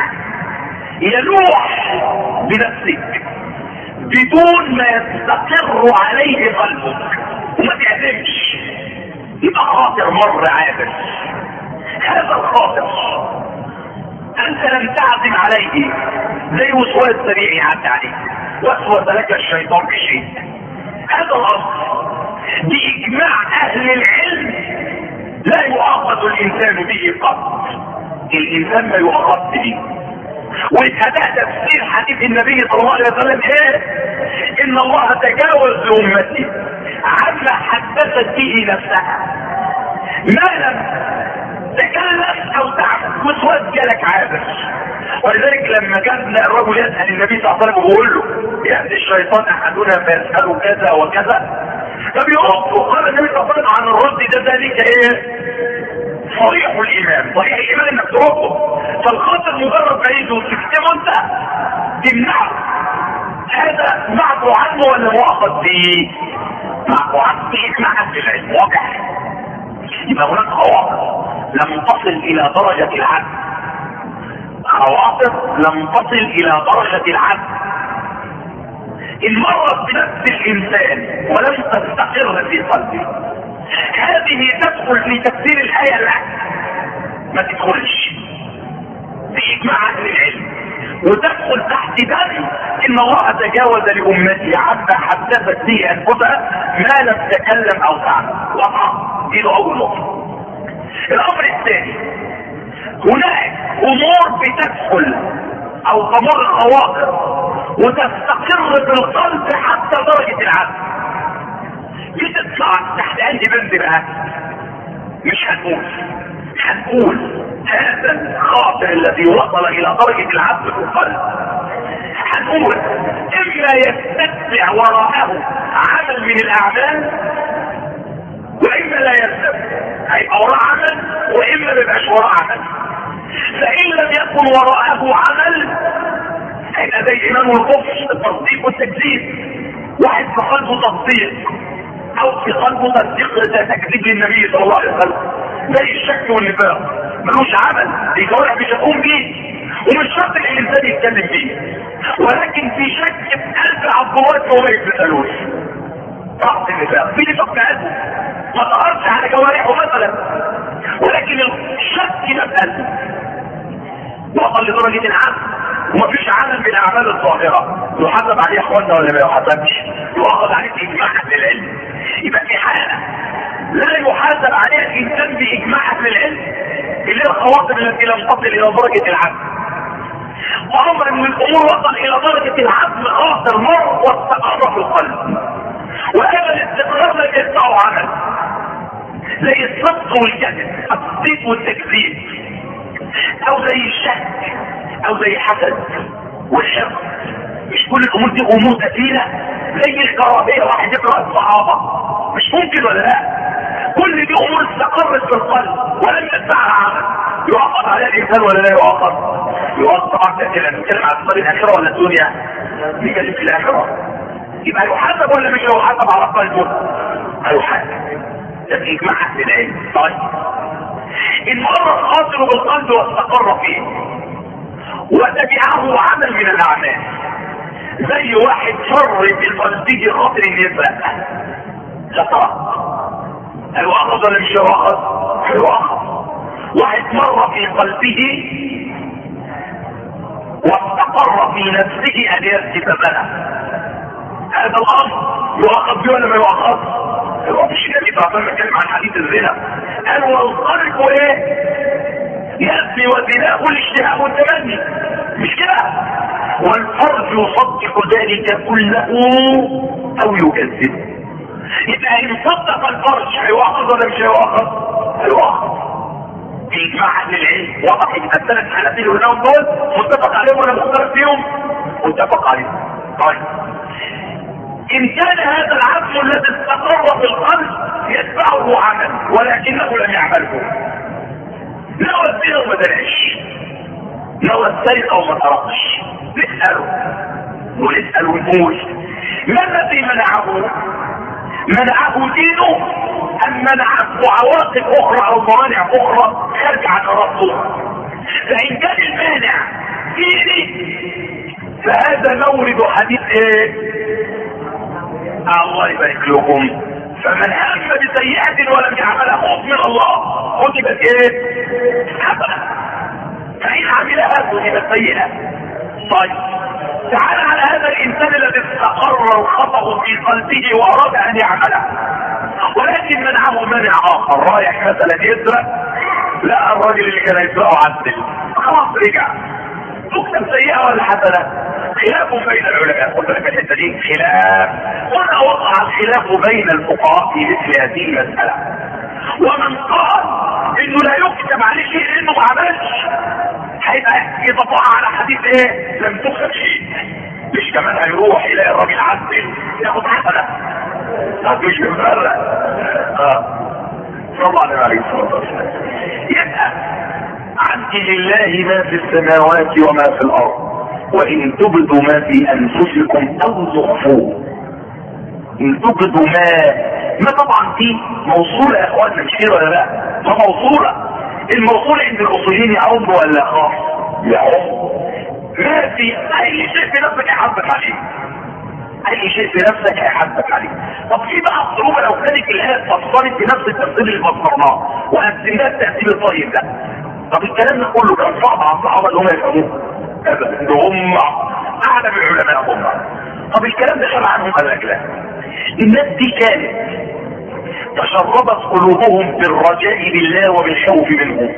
يلوح بنفسك بدون ما يستقر عليه قلبك وما تعزمش. خاطر مر عابر، هذا الخاطر انت لم تعزم عليه زي وسواس سريع يعدي عليك، وسوس لك الشيطان بشيء. هذا الاصل باجماع اهل العلم لا يؤاخذ الانسان به قط، الانسان ما يؤاخذ به. وهذا تفسير حديث النبي صلى الله عليه وسلم ايه؟ ان الله تجاوز لامتي عما حدثت به نفسها ما لم تكلف او تعمل. وسواس جالك عابر، ولذلك لما كان الرجل يسال النبي صلى الله عليه وسلم ويقول له ياتي الشيطان احدنا فيساله كذا وكذا فبيرد، قال النبي صلى الله عليه وسلم عن الرد ده ذلك ايه؟ صريح الايمان. صريح الايمان انك ترده، فالخاطر مجرد ما يجي وتكتمه انت تمنعه، هذا معفو عنه ولا مؤاخذ به؟ معفو عنه باجماع اهل العلم. واضح؟ يبقى هناك خواطر لم تصل الى درجه العدل، خواطر لم تصل الى درجه العدل ان مرت بنفس الانسان ولم تستقر في قلبه، هذه تدخل في تفسير الايه؟ لا، ما تدخلش باجماع اهل العلم، وتدخل تحت باب ان الله تجاوز لامتي عما حدثت به انفسها ما لم تكلم او تعمل. وضع دي اول نقطه. الامر الثاني، هناك امور بتدخل او تمر خواطر وتستقر في القلب حتى درجه العدل، بتطلع تحت اي بند بقى؟ مش هنقول هنقول هذا الخاطر الذي وصل الى درجه العدل في القلب، هنقول اما يتبع وراءه عمل من الاعمال واما لا يتبع، هيبقى وراء عمل واما ما يبقاش وراء عمل. فان لم يكن وراءه عمل هيبقى زي الايمان والكفر، التصديق والتكذيب. واحد في قلبه تصديق او في قلبه تصديق تكذيب للنبي صلى الله عليه وسلم، زي الشك والنفاق، ملوش عمل الجوارح مش هتقوم بيه، ومش شرط الانسان يتكلم بيه، ولكن في شك في قلب عبد الله وما يتسالوش. ضعف النفاق في نفاق في قلبه ما ظهرش على جوارحه مثلا، ولكن الشك ما في قلبه وصل لدرجه العمل، ومفيش عمل من الاعمال الظاهره يحاسب عليه اخواننا ولا ما يحاسبش، يؤخذ عليه باجماع اهل العلم. يبقى في حاله لا يحاسب عليها الانسان باجماع اهل العلم اللي هي الخواطر التي لم تصل الى درجه العدل. وامر من الامور وصل الى درجه العدل خاطر مر واستقر في القلب، وهذا الاستقرار لا يتبعه عمل، زي الصدق والكذب، التصديق والتكذيب، او زي الشك، او زي حسد والحقد. مش كل الامور دي امور كثيره زي الكراهيه واحد يقرا الصحابه، مش ممكن ولا لا؟ كل دي امور استقرت في القلب ولم يتبعها عمل، يؤخذ عليها الانسان ولا لا يؤخذ؟ يؤخذ طبعا. كده نتكلم عن الطريق الاخره ولا الدنيا؟ نتكلم في الاخره. يبقى يحاسب ولا مش يحاسب على قلبه؟ هيحاسب، ده باجماع اهل العلم. طيب ان مر خاطره بالقلب واستقر فيه وتبعه عمل من الاعمال، زي واحد مر بقلبه خاطر النساء لطرق، هيؤخذ ولا مش هيؤخذ؟ هيؤخذ. واحد مر في قلبه واستقر في نفسه ان يرتكب لها، هذا الامر يؤخذ به ولا ما يؤخذ؟ هو مش النبي صلى الله عليه وسلم بيتكلم عن حديث الزنا، قال والقلب ايه؟ يأتي وزناه الاشتهاء والتمني، مش كده؟ والفرج يصدق ذلك كله او يكذب. يبقى ان صدق الفرج هيؤخذ ولا مش هيؤخذ؟ هيؤخذ في اجماع اهل العلم. واضح يبقى الثلاث حالات اللي قلناهم دول متفق عليهم ولا مختلف فيهم؟ متفق عليهم. طيب ان كان هذا العزم الذي استقر في القلب يتبعه عمل ولكنه لم يعمله، نوى الزنا وما دناش، نوى السرقه وما سرقش، نساله ونسال ونقول ما الذي منعه؟ منعه دينه ام منعه عواقب اخرى او موانع اخرى خارجه عن ارادته؟ فان كان المانع ديني فهذا مورد حديث ايه؟ الله يبارك لكم، فمن هم بسيئة ولم يعملها خوف من الله كتبت ايه؟ حسنة. فإن عملها كتبت سيئة. طيب تعال على هذا الإنسان الذي استقر الخطأ في قلبه وأراد أن يعملها، ولكن منعه مانع آخر. رايح مثلا يسرق، لا الراجل اللي كان يسرقه عدل، خلاص رجع، تكتب سيئة ولا حسنة؟ خلاف بين العلماء. قلت لك الحته دي خلاف، هنا وقع الخلاف بين الفقهاء في مثل هذه المساله. ومن قال انه لا يكتب عليه شيء لانه ما عملش، هيبقى يتطاع على حديث ايه؟ لم تكتب شيء. مش كمان هيروح الى الراجل عدل ياخد حسنه؟ طب مش مفرق. اه صلى الله عليه وسلم. يبقى عندي لله ما في السماوات وما في الارض، وإن تبدوا ما في أنفسكم أو تخفوه. إن تبدوا ما ما طبعا دي موصولة يا إخواننا، مش كده ولا لا؟ ما موصولة. الموصولة عند الأصوليين يعم ولا خاص؟ يعم. ما في أي شيء في نفسك هيحاسبك عليه. أي شيء في نفسك هيحاسبك عليه. طب في بقى الصعوبة لو كانت الآية فصلت بنفس التفصيل اللي فسرناه وقسمناها التأثير الطيب ده. طب الكلام ده كله كان صعب على الصحابة اللي هم يفهموه. ابدا هم اعلم العلماء هم. طب الكلام ده شرع عنهم قال لك لا. الناس دي كانت تشربت قلوبهم بالرجاء بالله وبالخوف منه،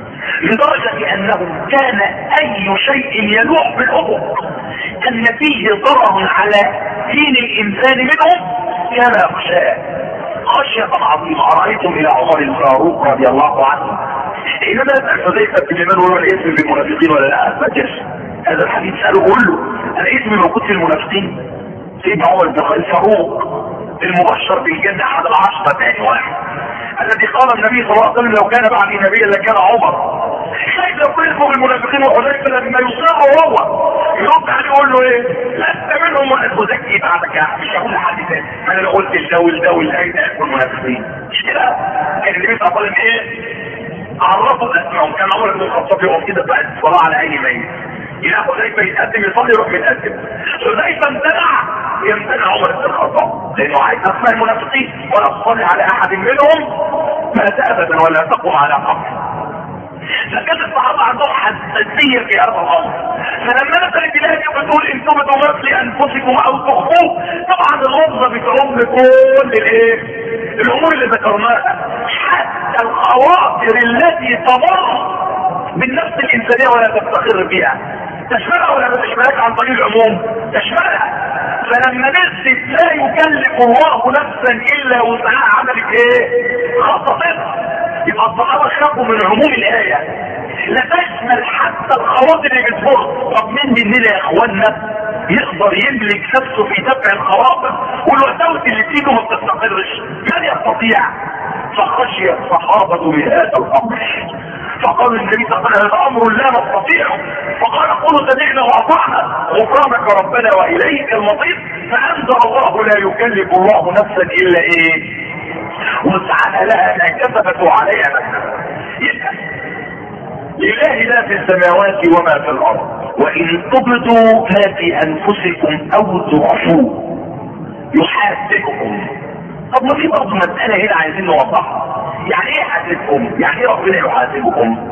لدرجة انهم كان اي شيء يلوح بالافق ان فيه ضرر على دين الانسان منهم كان يخشاه خشية عظيمة. أرأيتم إلى عمر الفاروق رضي الله عنه حينما يسأل حذيفة بن اليمان وهو الاسم بالمنافقين ولا لا؟ فجر هذا الحديث سأله قول له أنا اسمي موجود في المنافقين؟ سيدنا عمر الفاروق المبشر بالجنة أحد العشرة، ثاني واحد الذي قال النبي صلى الله عليه وسلم لو كان بعدي نبيا لكان عمر. خايف لو كلفوا بالمنافقين وحذيفة لما يصر هو يرد عليه يقول له ايه؟ لست منهم وانا تزكي بعدك، مش هقول لحد تاني. انا لو قلت الدول دول اين يكون المنافقين؟ مش كده؟ كان النبي صلى الله عليه وسلم ايه؟ عرفوا اسمائهم. كان عمر بن الخطاب يقف كده بعد الصلاه على اي ميت، يلاقي حذيفه يتقدم يصلي يروح متقدم. حذيفه امتنع، يمتنع عمر بن الخطاب لانه عايز اسماء المنافقين ولا تصلي على احد منهم مات ابدا ولا تقوم على قبر. فكان الصحابه عندهم حساسيه في هذا الامر. فلما نزلت الايه بتقول ان تبدوا ما في انفسكم او تخفوه، طبعا اللفظه بتعم كل الايه؟ الامور اللي ذكرناها، حتى الخواطر التي تمر بالنفس الانسانيه ولا تفتخر بها تشملها ولا ما تشملهاش عن طريق العموم؟ تشملها. فلما نزلت لا يكلف الله نفسا الا وسعها عملت ايه؟ خططتها. يبقى الصحابه خافوا من عموم الايه، لا تشمل حتى الخواطر اللي بتمر. طب مين مننا يا اخوانا يقدر يملك نفسه في دفع الخواطر والوساوس اللي في ايده ما بتستقرش؟ من يستطيع؟ فخشي الصحابه من هذا الامر فقال النبي صلى الله عليه وسلم امر لا نستطيعه، فقال قولوا سمعنا واطعنا غفرانك ربنا واليك المصير. فانزل الله لا يكلف الله نفسا الا ايه؟ وسعها لها ما كسبت وعليها ما كسبت. لله لا في السماوات وما في الارض، وان تبدوا ما في انفسكم او تخفوه يحاسبكم. طب ما في برضه مساله هنا عايزين نوضحها. يعني ايه يحاسبكم؟ يعني ايه ربنا يحاسبكم؟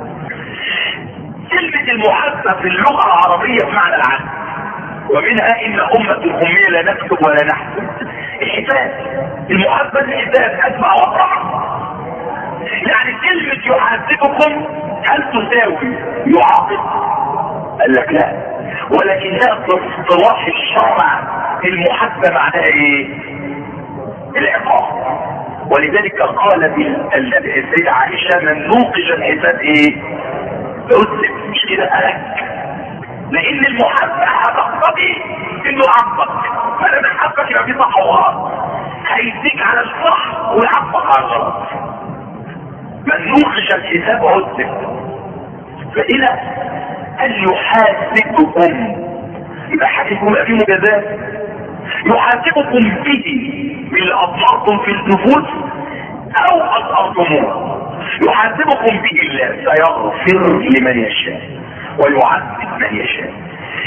كلمه المحاسبه في اللغه العربيه بمعنى العدل، ومنها ان امه الاميه لا نكتب ولا نحسب. الحساب، المحاسبه الحساب اسمع واقع. يعني كلمه يحاسبكم هل تساوي يعاقب؟ قال لك لا، ولكنها في اصطلاح الشرع المحاسبه معناها ايه؟ العقاب. ولذلك قال السيدة عائشة من نوقش الحساب ايه؟ أسلم. مش كده ألك؟ لأن المحاسبة هتقتضي إنه يعاقبك. فلما يحاسبك يبقى في صح وغلط، هيديك على الصح ويعاقبك على الغلط. من نوقش الحساب أسلم. فإلى أن يحاسبكم يبقى حاسبكم يبقى في مجازات. يحاسبكم به باللي أطلقتم في النفوس أو أطلقتموه. يحاسبكم به الله، سيغفر لمن يشاء ويعذب من يشاء.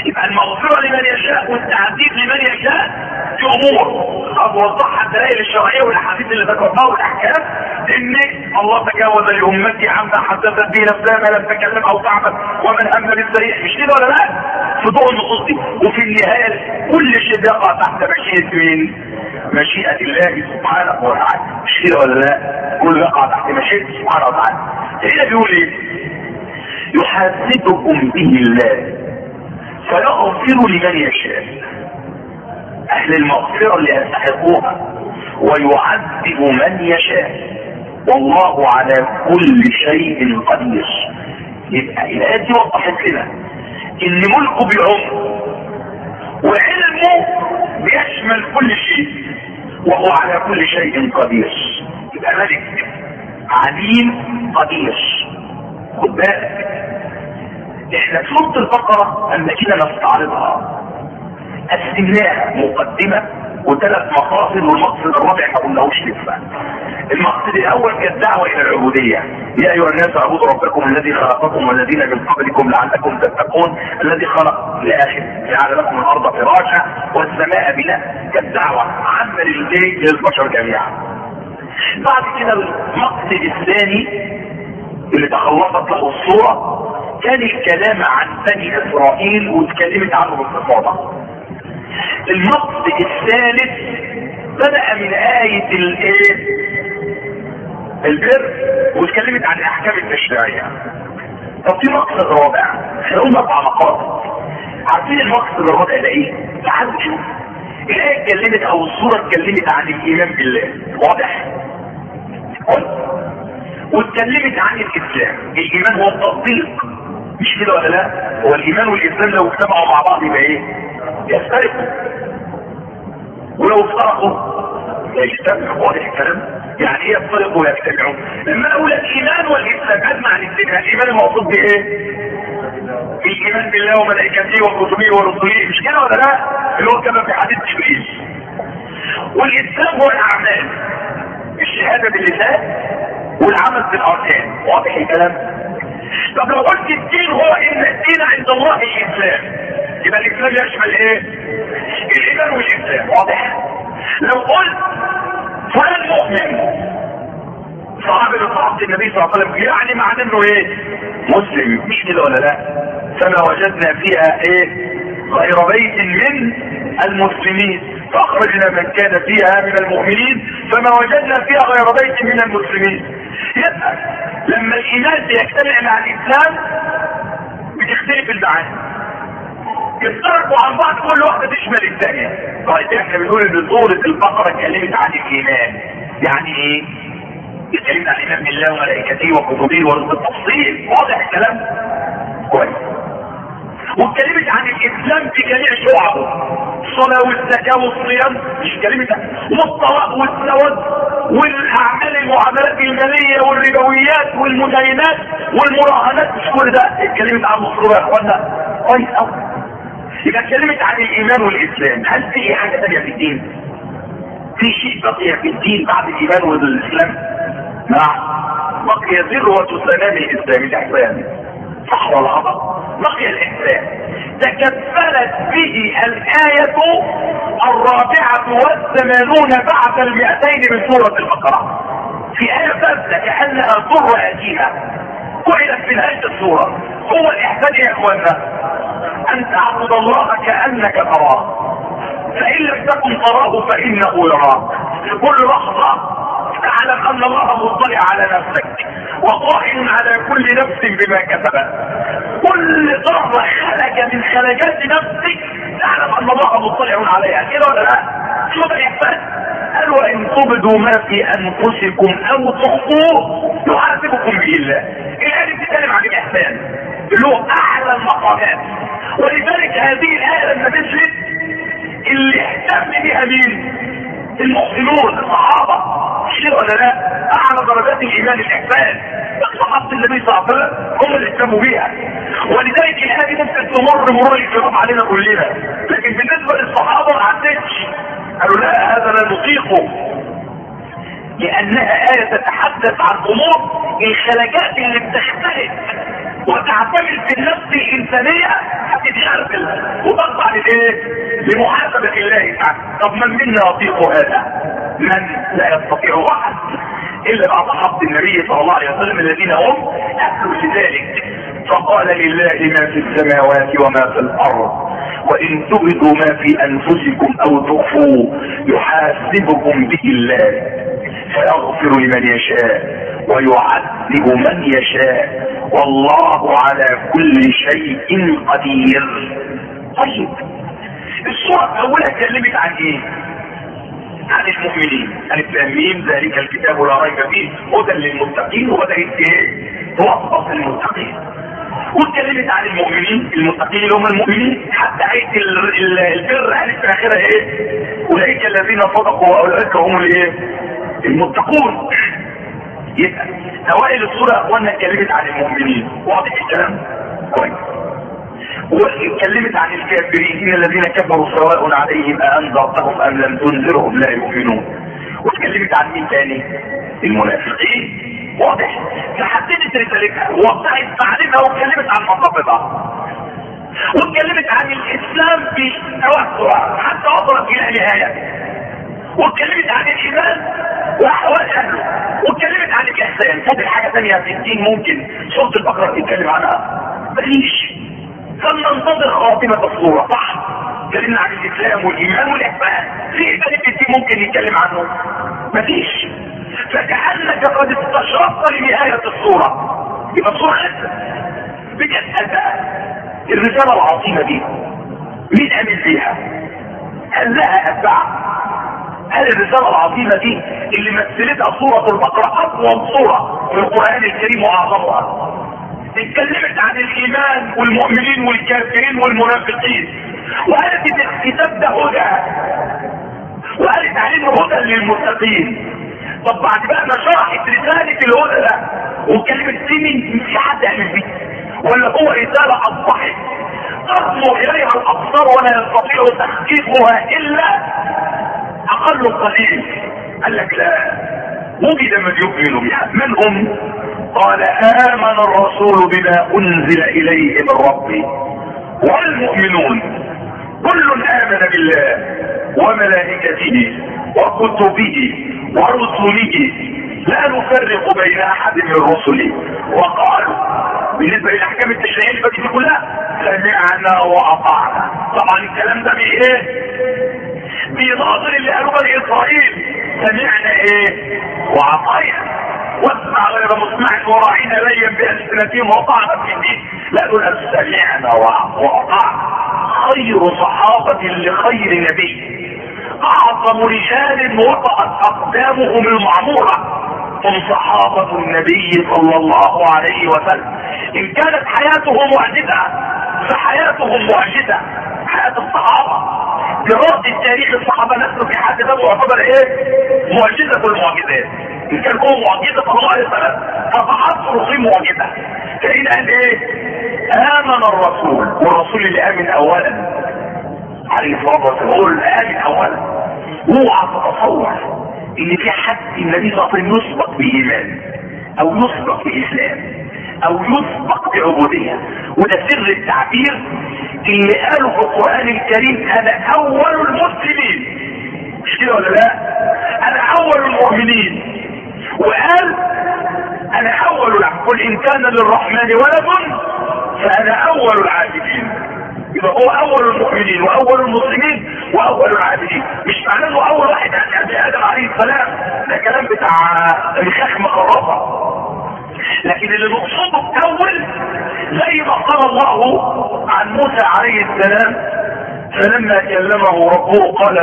يبقى المغفرة لمن يشاء والتعذيب لمن يشاء في امور اوضحها الدلائل الشرعية والاحاديث اللي ذكرناها والاحكام، ان الله تجاوز لامتي عما حدثت به نفسها ما لم تكلم او تعمل ومن هم بالسريع، مش كده ولا لا؟ في ضوء النصوص دي. وفي النهاية كل شيء يقع تحت مشيئة مين؟ مشيئة الله سبحانه وتعالى، مش كده ولا لا؟ كل يقع تحت مشيئة سبحانه وتعالى. هنا بيقول ايه؟ يحاسبكم به الله فيغفر لمن يشاء، اهل المغفرة اللي يستحقوها، ويعذب من يشاء، والله على كل شيء قدير. يبقى الآيات دي وضحت لنا ان ملكه بيعم وعلمه بيشمل كل شيء، وهو على كل شيء قدير. يبقى ملك عليم قدير. خد بالك احنا في سورة البقرة لما كنا نستعرضها قسمناها مقدمة وثلاث مقاصد، والمقصد الرابع ما قلناهوش لسه. المقصد الاول كانت دعوة الى العبودية، يا ايها الناس اعبدوا ربكم الذي خلقكم والذين من قبلكم لعلكم تتقون، الذي خلق الاخر جعل لكم الارض فراشا والسماء بناء. كانت دعوة عامة للبيت للبشر جميعا. بعد كده المقصد الثاني اللي تخلصت له الصورة كان الكلام عن بني اسرائيل واتكلمت عنه باستفاضة. المقصد الثالث بدأ من آية الايه البر واتكلمت عن الاحكام التشريعية. طب في مقصد رابع، هنقول اربع مقاصد. عارفين المقصد الرابع ده ايه؟ تعالوا نشوف. الآية اتكلمت او الصورة اتكلمت عن الايمان بالله، واضح؟ واتكلمت عن الاسلام. الايمان هو التصديق، مش كده ولا لا؟ هو الايمان والاسلام لو اجتمعوا مع بعض يبقى ايه؟ يفترقوا. ولو افترقوا يجتمعوا. واضح الكلام؟ يعني ايه يفترقوا ويجتمعوا؟ لما اقول الايمان والاسلام اجمع الاثنين، الايمان المقصود بايه؟ الايمان بالله وملائكته وكتبه ورسله، مش كده ولا لا؟ اللي هو كما في حديث جبريل. والاسلام هو الاعمال، الشهاده باللسان والعمل بالاركان. واضح الكلام؟ طب لو قلت الدين هو ان الدين عند الله الاسلام، يبقى الاسلام يشمل ايه؟ الايمان والاسلام. واضح؟ لو قلت فلان مؤمن، صحابي لصحابة النبي صلى الله عليه وسلم، يعني معنى انه ايه؟ مسلم، مش كده ولا لا؟ فما وجدنا فيها ايه؟ غير بيت من المسلمين فاخرجنا من كان فيها من المؤمنين فما وجدنا فيها غير بيت من المسلمين. يبقى لما الايمان بيجتمع مع الاسلام بتختلف المعاني، يفترقوا عن بعض، كل واحده تشمل الثانيه. طيب احنا بنقول ان سوره البقره اتكلمت عن الايمان، يعني ايه؟ اتكلمت عن الايمان بالله وملائكته وكتبه ورسله بالتفصيل. واضح الكلام؟ كويس. واتكلمت عن الاسلام في جميع شعبه، الصلاه والزكاه والصيام، مش كلمت والطلاق والزواج والاعمال المعاملات الماليه والربويات والمداينات والمراهنات، مش كل ده اتكلمت عن الصوره يا اخوانا؟ كويس قوي. يبقى اتكلمت عن الايمان والاسلام. هل في حاجه ثانيه في الدين؟ في شيء بقي في الدين بعد الايمان والاسلام؟ نعم، بقي ذروه سلام الاسلام الاحسان، صح ولا غلط؟ بقي الاحسان تكفلت به الآية الرابعة والثمانون بعد المئتين من سورة البقرة. في آية ثالثة كأنها ضر أجيها قعدت في نهاية السورة. هو الإحسان يا إخوانا أن تعبد الله كأنك تراه، فإن لم تكن تراه فإنه يراك. في كل لحظة تعلم أن الله مطلع على نفسك وقائم على كل نفس بما كسبت. كل ذرة خلق من خلقات نفسك تعلم أن الله مطلع عليها، كده ولا لا؟ شوف الإحسان. قال وإن تبدوا ما في أنفسكم أو تخفوه يحاسبكم به الله. الآية بتتكلم عن الإحسان اللي هو أعلى المقامات، ولذلك هذه الآية لما نزلت اللي اهتم بها مين؟ المؤمنون الصحابة، شيء ولا لا؟ اعلى درجات الايمان الاحسان. صحابة النبي صلى الله عليه وسلم هم اللي اهتموا بيها، ولذلك الآية ممكن تمر مرور الكرام علينا كلنا، لكن بالنسبة للصحابة ما عدتش، قالوا لا هذا لا نطيقه، لأنها آية تتحدث عن أمور الخلقات اللي بتختلف وتعتمد في النفس الانسانيه هتتغربل وتخضع لايه؟ لمحاسبه الله تعالى. طب من منا يطيق هذا؟ من لا يستطيع احد الا بعد حق النبي صلى الله عليه وسلم الذين هم اهل لذلك. فقال لله ما في السماوات وما في الارض وان تبدوا ما في انفسكم او تخفوه يحاسبكم به الله فيغفر لمن يشاء ويعذب من يشاء والله على كل شيء قدير. طيب السورة الاولى اتكلمت عن ايه؟ عن المؤمنين. الفاهمين ذلك الكتاب لا ريب فيه هدى للمتقين وبدأت ايه؟ توصف للمتقين. واتكلمت عن المؤمنين المتقين اللي هم المؤمنين حتى آية البر قالت في اخرها ايه؟ اولئك الذين صدقوا واولئك هم الايه؟ المتقون. يبقى اوائل السورة اخوانا اتكلمت عن المؤمنين. واضح الكلام؟ كويس. واتكلمت عن الكافرين الذين كفروا سواء عليهم أأنذرتهم أم لم تنذرهم لا يؤمنون. واتكلمت عن مين تاني؟ المنافقين. واضح؟ فحددت رسالتها ووضحت تعليمها واتكلمت عن منطقتها واتكلمت عن الإسلام بتوسع حتى وصلت إلى نهاية. واتكلمت عن الإيمان وأحوال أهله. واتكلمت عن الإحسان. فاضل حاجة تانية في الدين ممكن سورة البقرة تتكلم عنها؟ مفيش. فلننتظر خاتمة الصورة. صح؟ اتكلمنا عن الإسلام والإيمان والإحسان. في إيه تاني في الدين ممكن يتكلم عنه؟ مفيش. فكأنك قد استشرفت لنهاية الصورة. يبقى الصورة خلصت. بجد الرسالة العظيمة دي مين آمن فيها؟ هل لها أتباع؟ هل الرسالة العظيمة دي اللي مثلتها سورة البقرة أطول سورة في القرآن الكريم وأعظمها اتكلمت عن الإيمان والمؤمنين والكافرين والمنافقين وقالت ان الكتاب ده هدى وقالت عليه هدى للمتقين. طب بعد بقى ما شرحت رسالة الهدى ده واتكلمت فيه مين في حد آمن بيه؟ ولا هو رسالة أصبحت تصل إليها الأبصار ولا يستطيع تحقيقها إلا أقل قليل؟ قال لك لا، وجد من يؤمن بها. من هم؟ قال آمن الرسول بما أنزل إليه من ربه والمؤمنون كل آمن بالله وملائكته وكتبه ورسله لا نفرق بين أحد من رسله وقالوا بالنسبة للأحكام التشريعية دي كلها سمعنا وأطعنا. طبعا الكلام ده بإيه؟ بيناظر اللي قالوا بني إسرائيل سمعنا إيه؟ وأطعنا واسمع غير مسمع وراعينا ليا بألسنتهم وطعنا في الدين. لا دول سمعنا وأطعنا. خير صحابة لخير نبي أعظم رجال وطأت أقدامهم المعمورة هم صحابة النبي صلى الله عليه وسلم. إن كانت حياتهم معجزة فحياتهم معجزة. حياة الصحابة دراسة تاريخ الصحابة نفسه في حد ذاته يعتبر ايه؟ معجزة المعجزات. ان كان هو معجزة صلى الله عليه وسلم فعصره في معجزة. فإن قال ايه؟ آمن الرسول والرسول اللي آمن أولا عليه الصلاة والسلام هو اللي آمن أولا. اوعى تتصور ان في حد النبي صلى الله عليه وسلم يسبق بإيمان او يسبق بإسلام او يسبق بعبودية. وده سر التعبير اللي قالوا في القرآن الكريم انا اول المسلمين. مش كده ولا لا؟ انا اول المؤمنين. وقال انا اول العبد قل ان كان للرحمن ولد فانا اول العابدين. يبقى هو اول المؤمنين واول المسلمين واول العابدين. مش معناه انه اول واحد عند ادم عليه السلام، ده كلام بتاع رخاخ مخرطه. لكن اللي نقصده اول زي ما قال الله عن موسى عليه السلام فلما كلمه ربه قال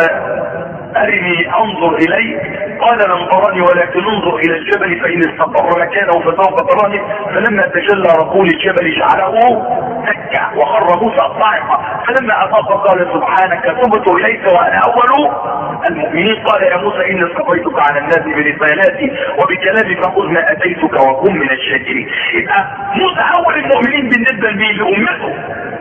ارني انظر اليك قال لن تراني ولكن انظر الى الجبل فان استقر مكانه فسوف تراني فلما تجلى ربه للجبل جعله دكا وخر موسى صاعقا فلما افاق قال سبحانك تبت اليك وانا اول المؤمنين. قال يا موسى اني اصطفيتك على الناس برسالاتي وبكلامي فخذ ما اتيتك وكن من الشاكرين. يبقى موسى اول المؤمنين بالنسبه لامته.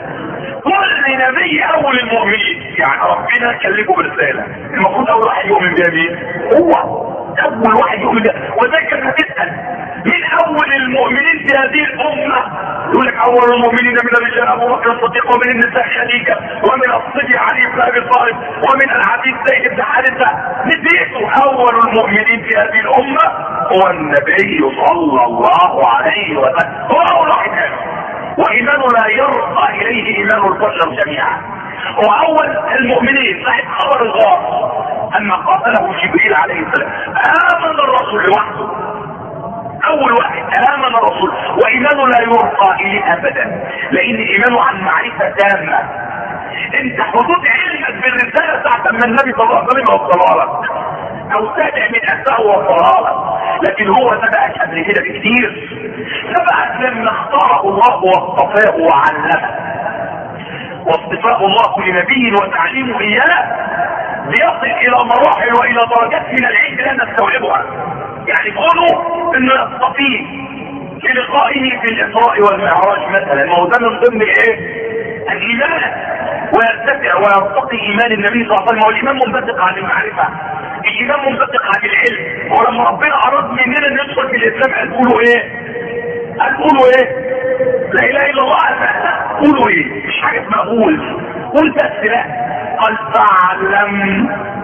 كل نبي اول المؤمنين. يعني ربنا كلفه برساله المفروض اول واحد يؤمن بها مين؟ هو اول واحد يؤمن بها. وذلك لما تسال مين اول المؤمنين في هذه الامه يقول لك اول المؤمنين من الرجال ابو بكر الصديق، ومن النساء خديجه، ومن الصبي علي بن ابي طالب، ومن العبيد زيد بن حارثه. نسيت اول المؤمنين في هذه الامه هو النبي صلى الله عليه وسلم، هو اول واحد هذا، وايمانه لا يرقى اليه ايمان البشر جميعا. واول المؤمنين صاحب خبر الغار اما قاتله جبريل عليه السلام امن الرسول لوحده، اول واحد امن الرسول، وايمانه لا يرقى اليه ابدا، لان ايمانه عن معرفه تامه. انت حدود علمك بالرساله ساعه ما النبي صلى الله عليه وسلم وصلها لك او سامع من اثره وصلها لك، لكن هو سبقك قبل كده بكتير، سبقك لما اختاره الله واصطفاه وعلمه. واصطفاء الله لنبي وتعليمه اياه ليصل الى مراحل والى درجات من العلم لا نستوعبها. يعني قولوا انه يصطفيه في لقائه في الاسراء والمعراج مثلا، ما هو ده من ضمن ايه؟ الايمان، ويرتفع ويرتقي ايمان النبي صلى الله عليه وسلم. والايمان منبثق عن المعرفه، الايمان منبثق عن العلم. ولما ربنا اراد مننا ان ندخل في الاسلام قال قولوا ايه؟ قال قولوا ايه؟ لا اله الا الله. قولوا ايه؟ مش حاجه اسمها قول قول بس، لا، قال فاعلم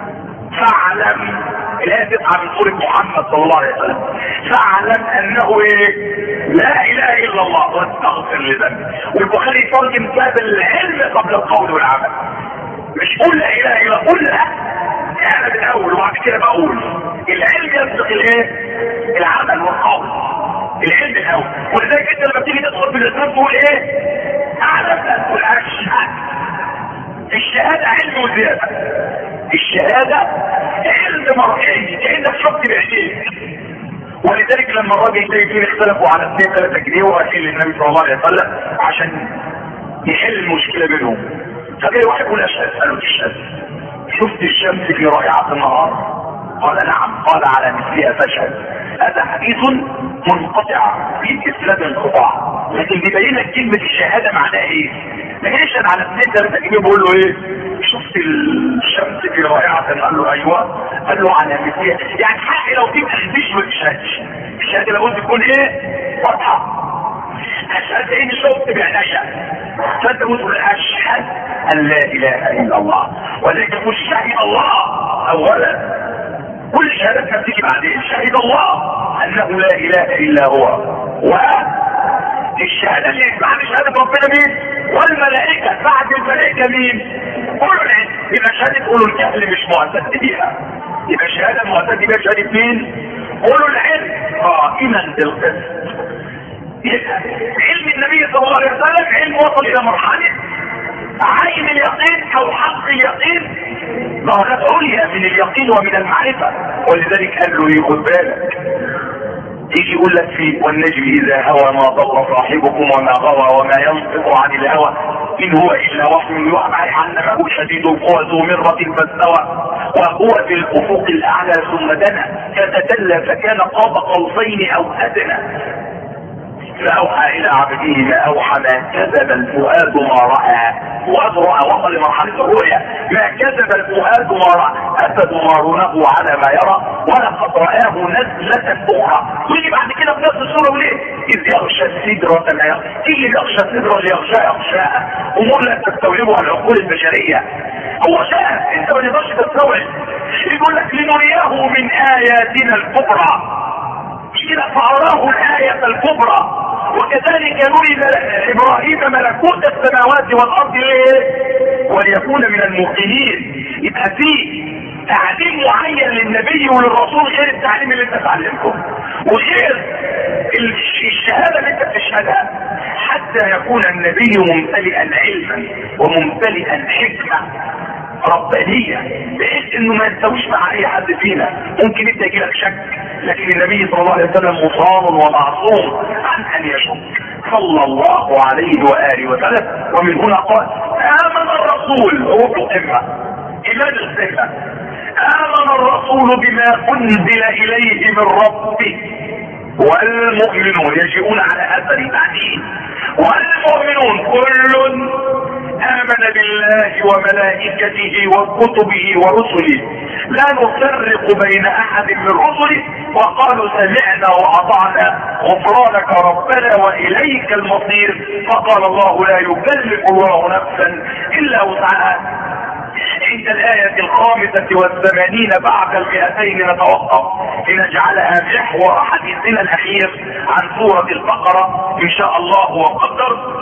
فاعلم. الايه تسعه من سوره محمد صلى الله عليه وسلم، فاعلم انه ايه؟ لا اله الا الله واستغفر لذنبك. والبخاري يترجم باب العلم قبل القول والعمل، مش قول لا اله الا قول، لا، انا بالاول وبعد كده بقول. العلم يسبق الايه؟ العمل والقول، العلم الاول. ولذلك انت لما بتيجي تدخل في الاسلام تقول ايه؟ اعلم لا تقول اشهد. الشهاده علم وزياده، الشهاده علم مرئي كانك شفت بعينيك. ولذلك لما الراجل شايفين اختلفوا على اثنين ثلاثه جنيه وقال للنبي صلى الله عليه وسلم عشان يحل المشكله بينهم، فجاي واحد يقول اشهد، قالوا تشهد شفت الشمس في رائعه النهار؟ قال نعم. قال على مثلها فاشهد. هذا حديث منقطع في اسناد انقطاع، لكن بيبين لك كلمه الشهاده معناها ايه. ما يشهد على اثنين ثلاثه جنيه بيقول له ايه؟ شفت الشمس في رائعه؟ قال له ايوه. قال له على مثلها، يعني حق لو في تخديش ما تشهدش. الشهاده لابد تكون ايه؟ واضحه. اشهد اني شفت بعينيا، فانت تقول اشهد ان لا اله الا الله، ولكن تقول شهد الله اولا. كل شهادتها بتيجي بعدين. شهد الله انه لا اله الا هو، والشهاده اللي بعد شهاده ربنا مين؟ والملائكه. بعد الملائكه مين؟ كل العلم. يبقى شهاده اولو الجهل مش معتد بيها، يبقى الشهاده المعتد بيها شهاده مين؟ اولو العلم قائما بالقسط. يبقى علم النبي صلى الله عليه وسلم علم وصل الى مرحله عين اليقين او حق اليقين، درجات عليا من اليقين ومن المعرفه. ولذلك قال له ياخد بالك، يجي يقول لك في والنجم اذا هوى ما ضل صاحبكم وما غوى وما ينطق عن الهوى ان هو الا وحي يوحى علمه شديد القوى ذو مره فاستوى وهو في الافق الاعلى ثم دنا فتدلى فكان قاب قوسين او ادنى فاوحى الى عبده ما اوحى ما كذب الفؤاد ما راى. فؤاد راى، وصل لمرحله الرؤيا. ما كذب الفؤاد ما راى، اتدمرونه على ما يرى ولقد رآه نزلة اخرى. ويجي بعد كده في نفس السوره وليه؟ اذ يغشى السدرة ما يغشى. اللي يغشى السدرة اللي يغشاها يغشاها امور لا تستوعبها العقول البشريه. هو شاف، انت ما تقدرش تستوعب. يقول لك لنرياه من اياتنا الكبرى، كده فأراه الآية الكبرى. وكذلك نري إبراهيم ملكوت السماوات والأرض ليه؟ وليكون من الموقنين. يبقى في تعليم معين للنبي وللرسول غير التعليم اللي انت تعلمته، وغير الشهادة اللي انت بتشهدها، حتى يكون النبي ممتلئا علما وممتلئا حكمة ربانية، بحيث انه ما يستويش مع اي حد فينا. ممكن انت يجيلك شك، لكن النبي صلى الله عليه وسلم مصان ومعصوم عن ان يشك صلى الله عليه واله وسلم. ومن هنا قال امن الرسول، هو القمه ايمان القمه، امن الرسول بما انزل اليه من ربه والمؤمنون يجيئون على اثر بعدين. والمؤمنون كل آمن بالله وملائكته وكتبه ورسله لا نفرق بين احد من رسله وقالوا سمعنا واطعنا غفرانك ربنا واليك المصير. فقال الله لا يكلف الله نفسا الا وسعها. عند الآية الخامسة والثمانين بعد المئتين نتوقف لنجعلها محور حديثنا الأخير عن سورة البقرة إن شاء الله وقدر.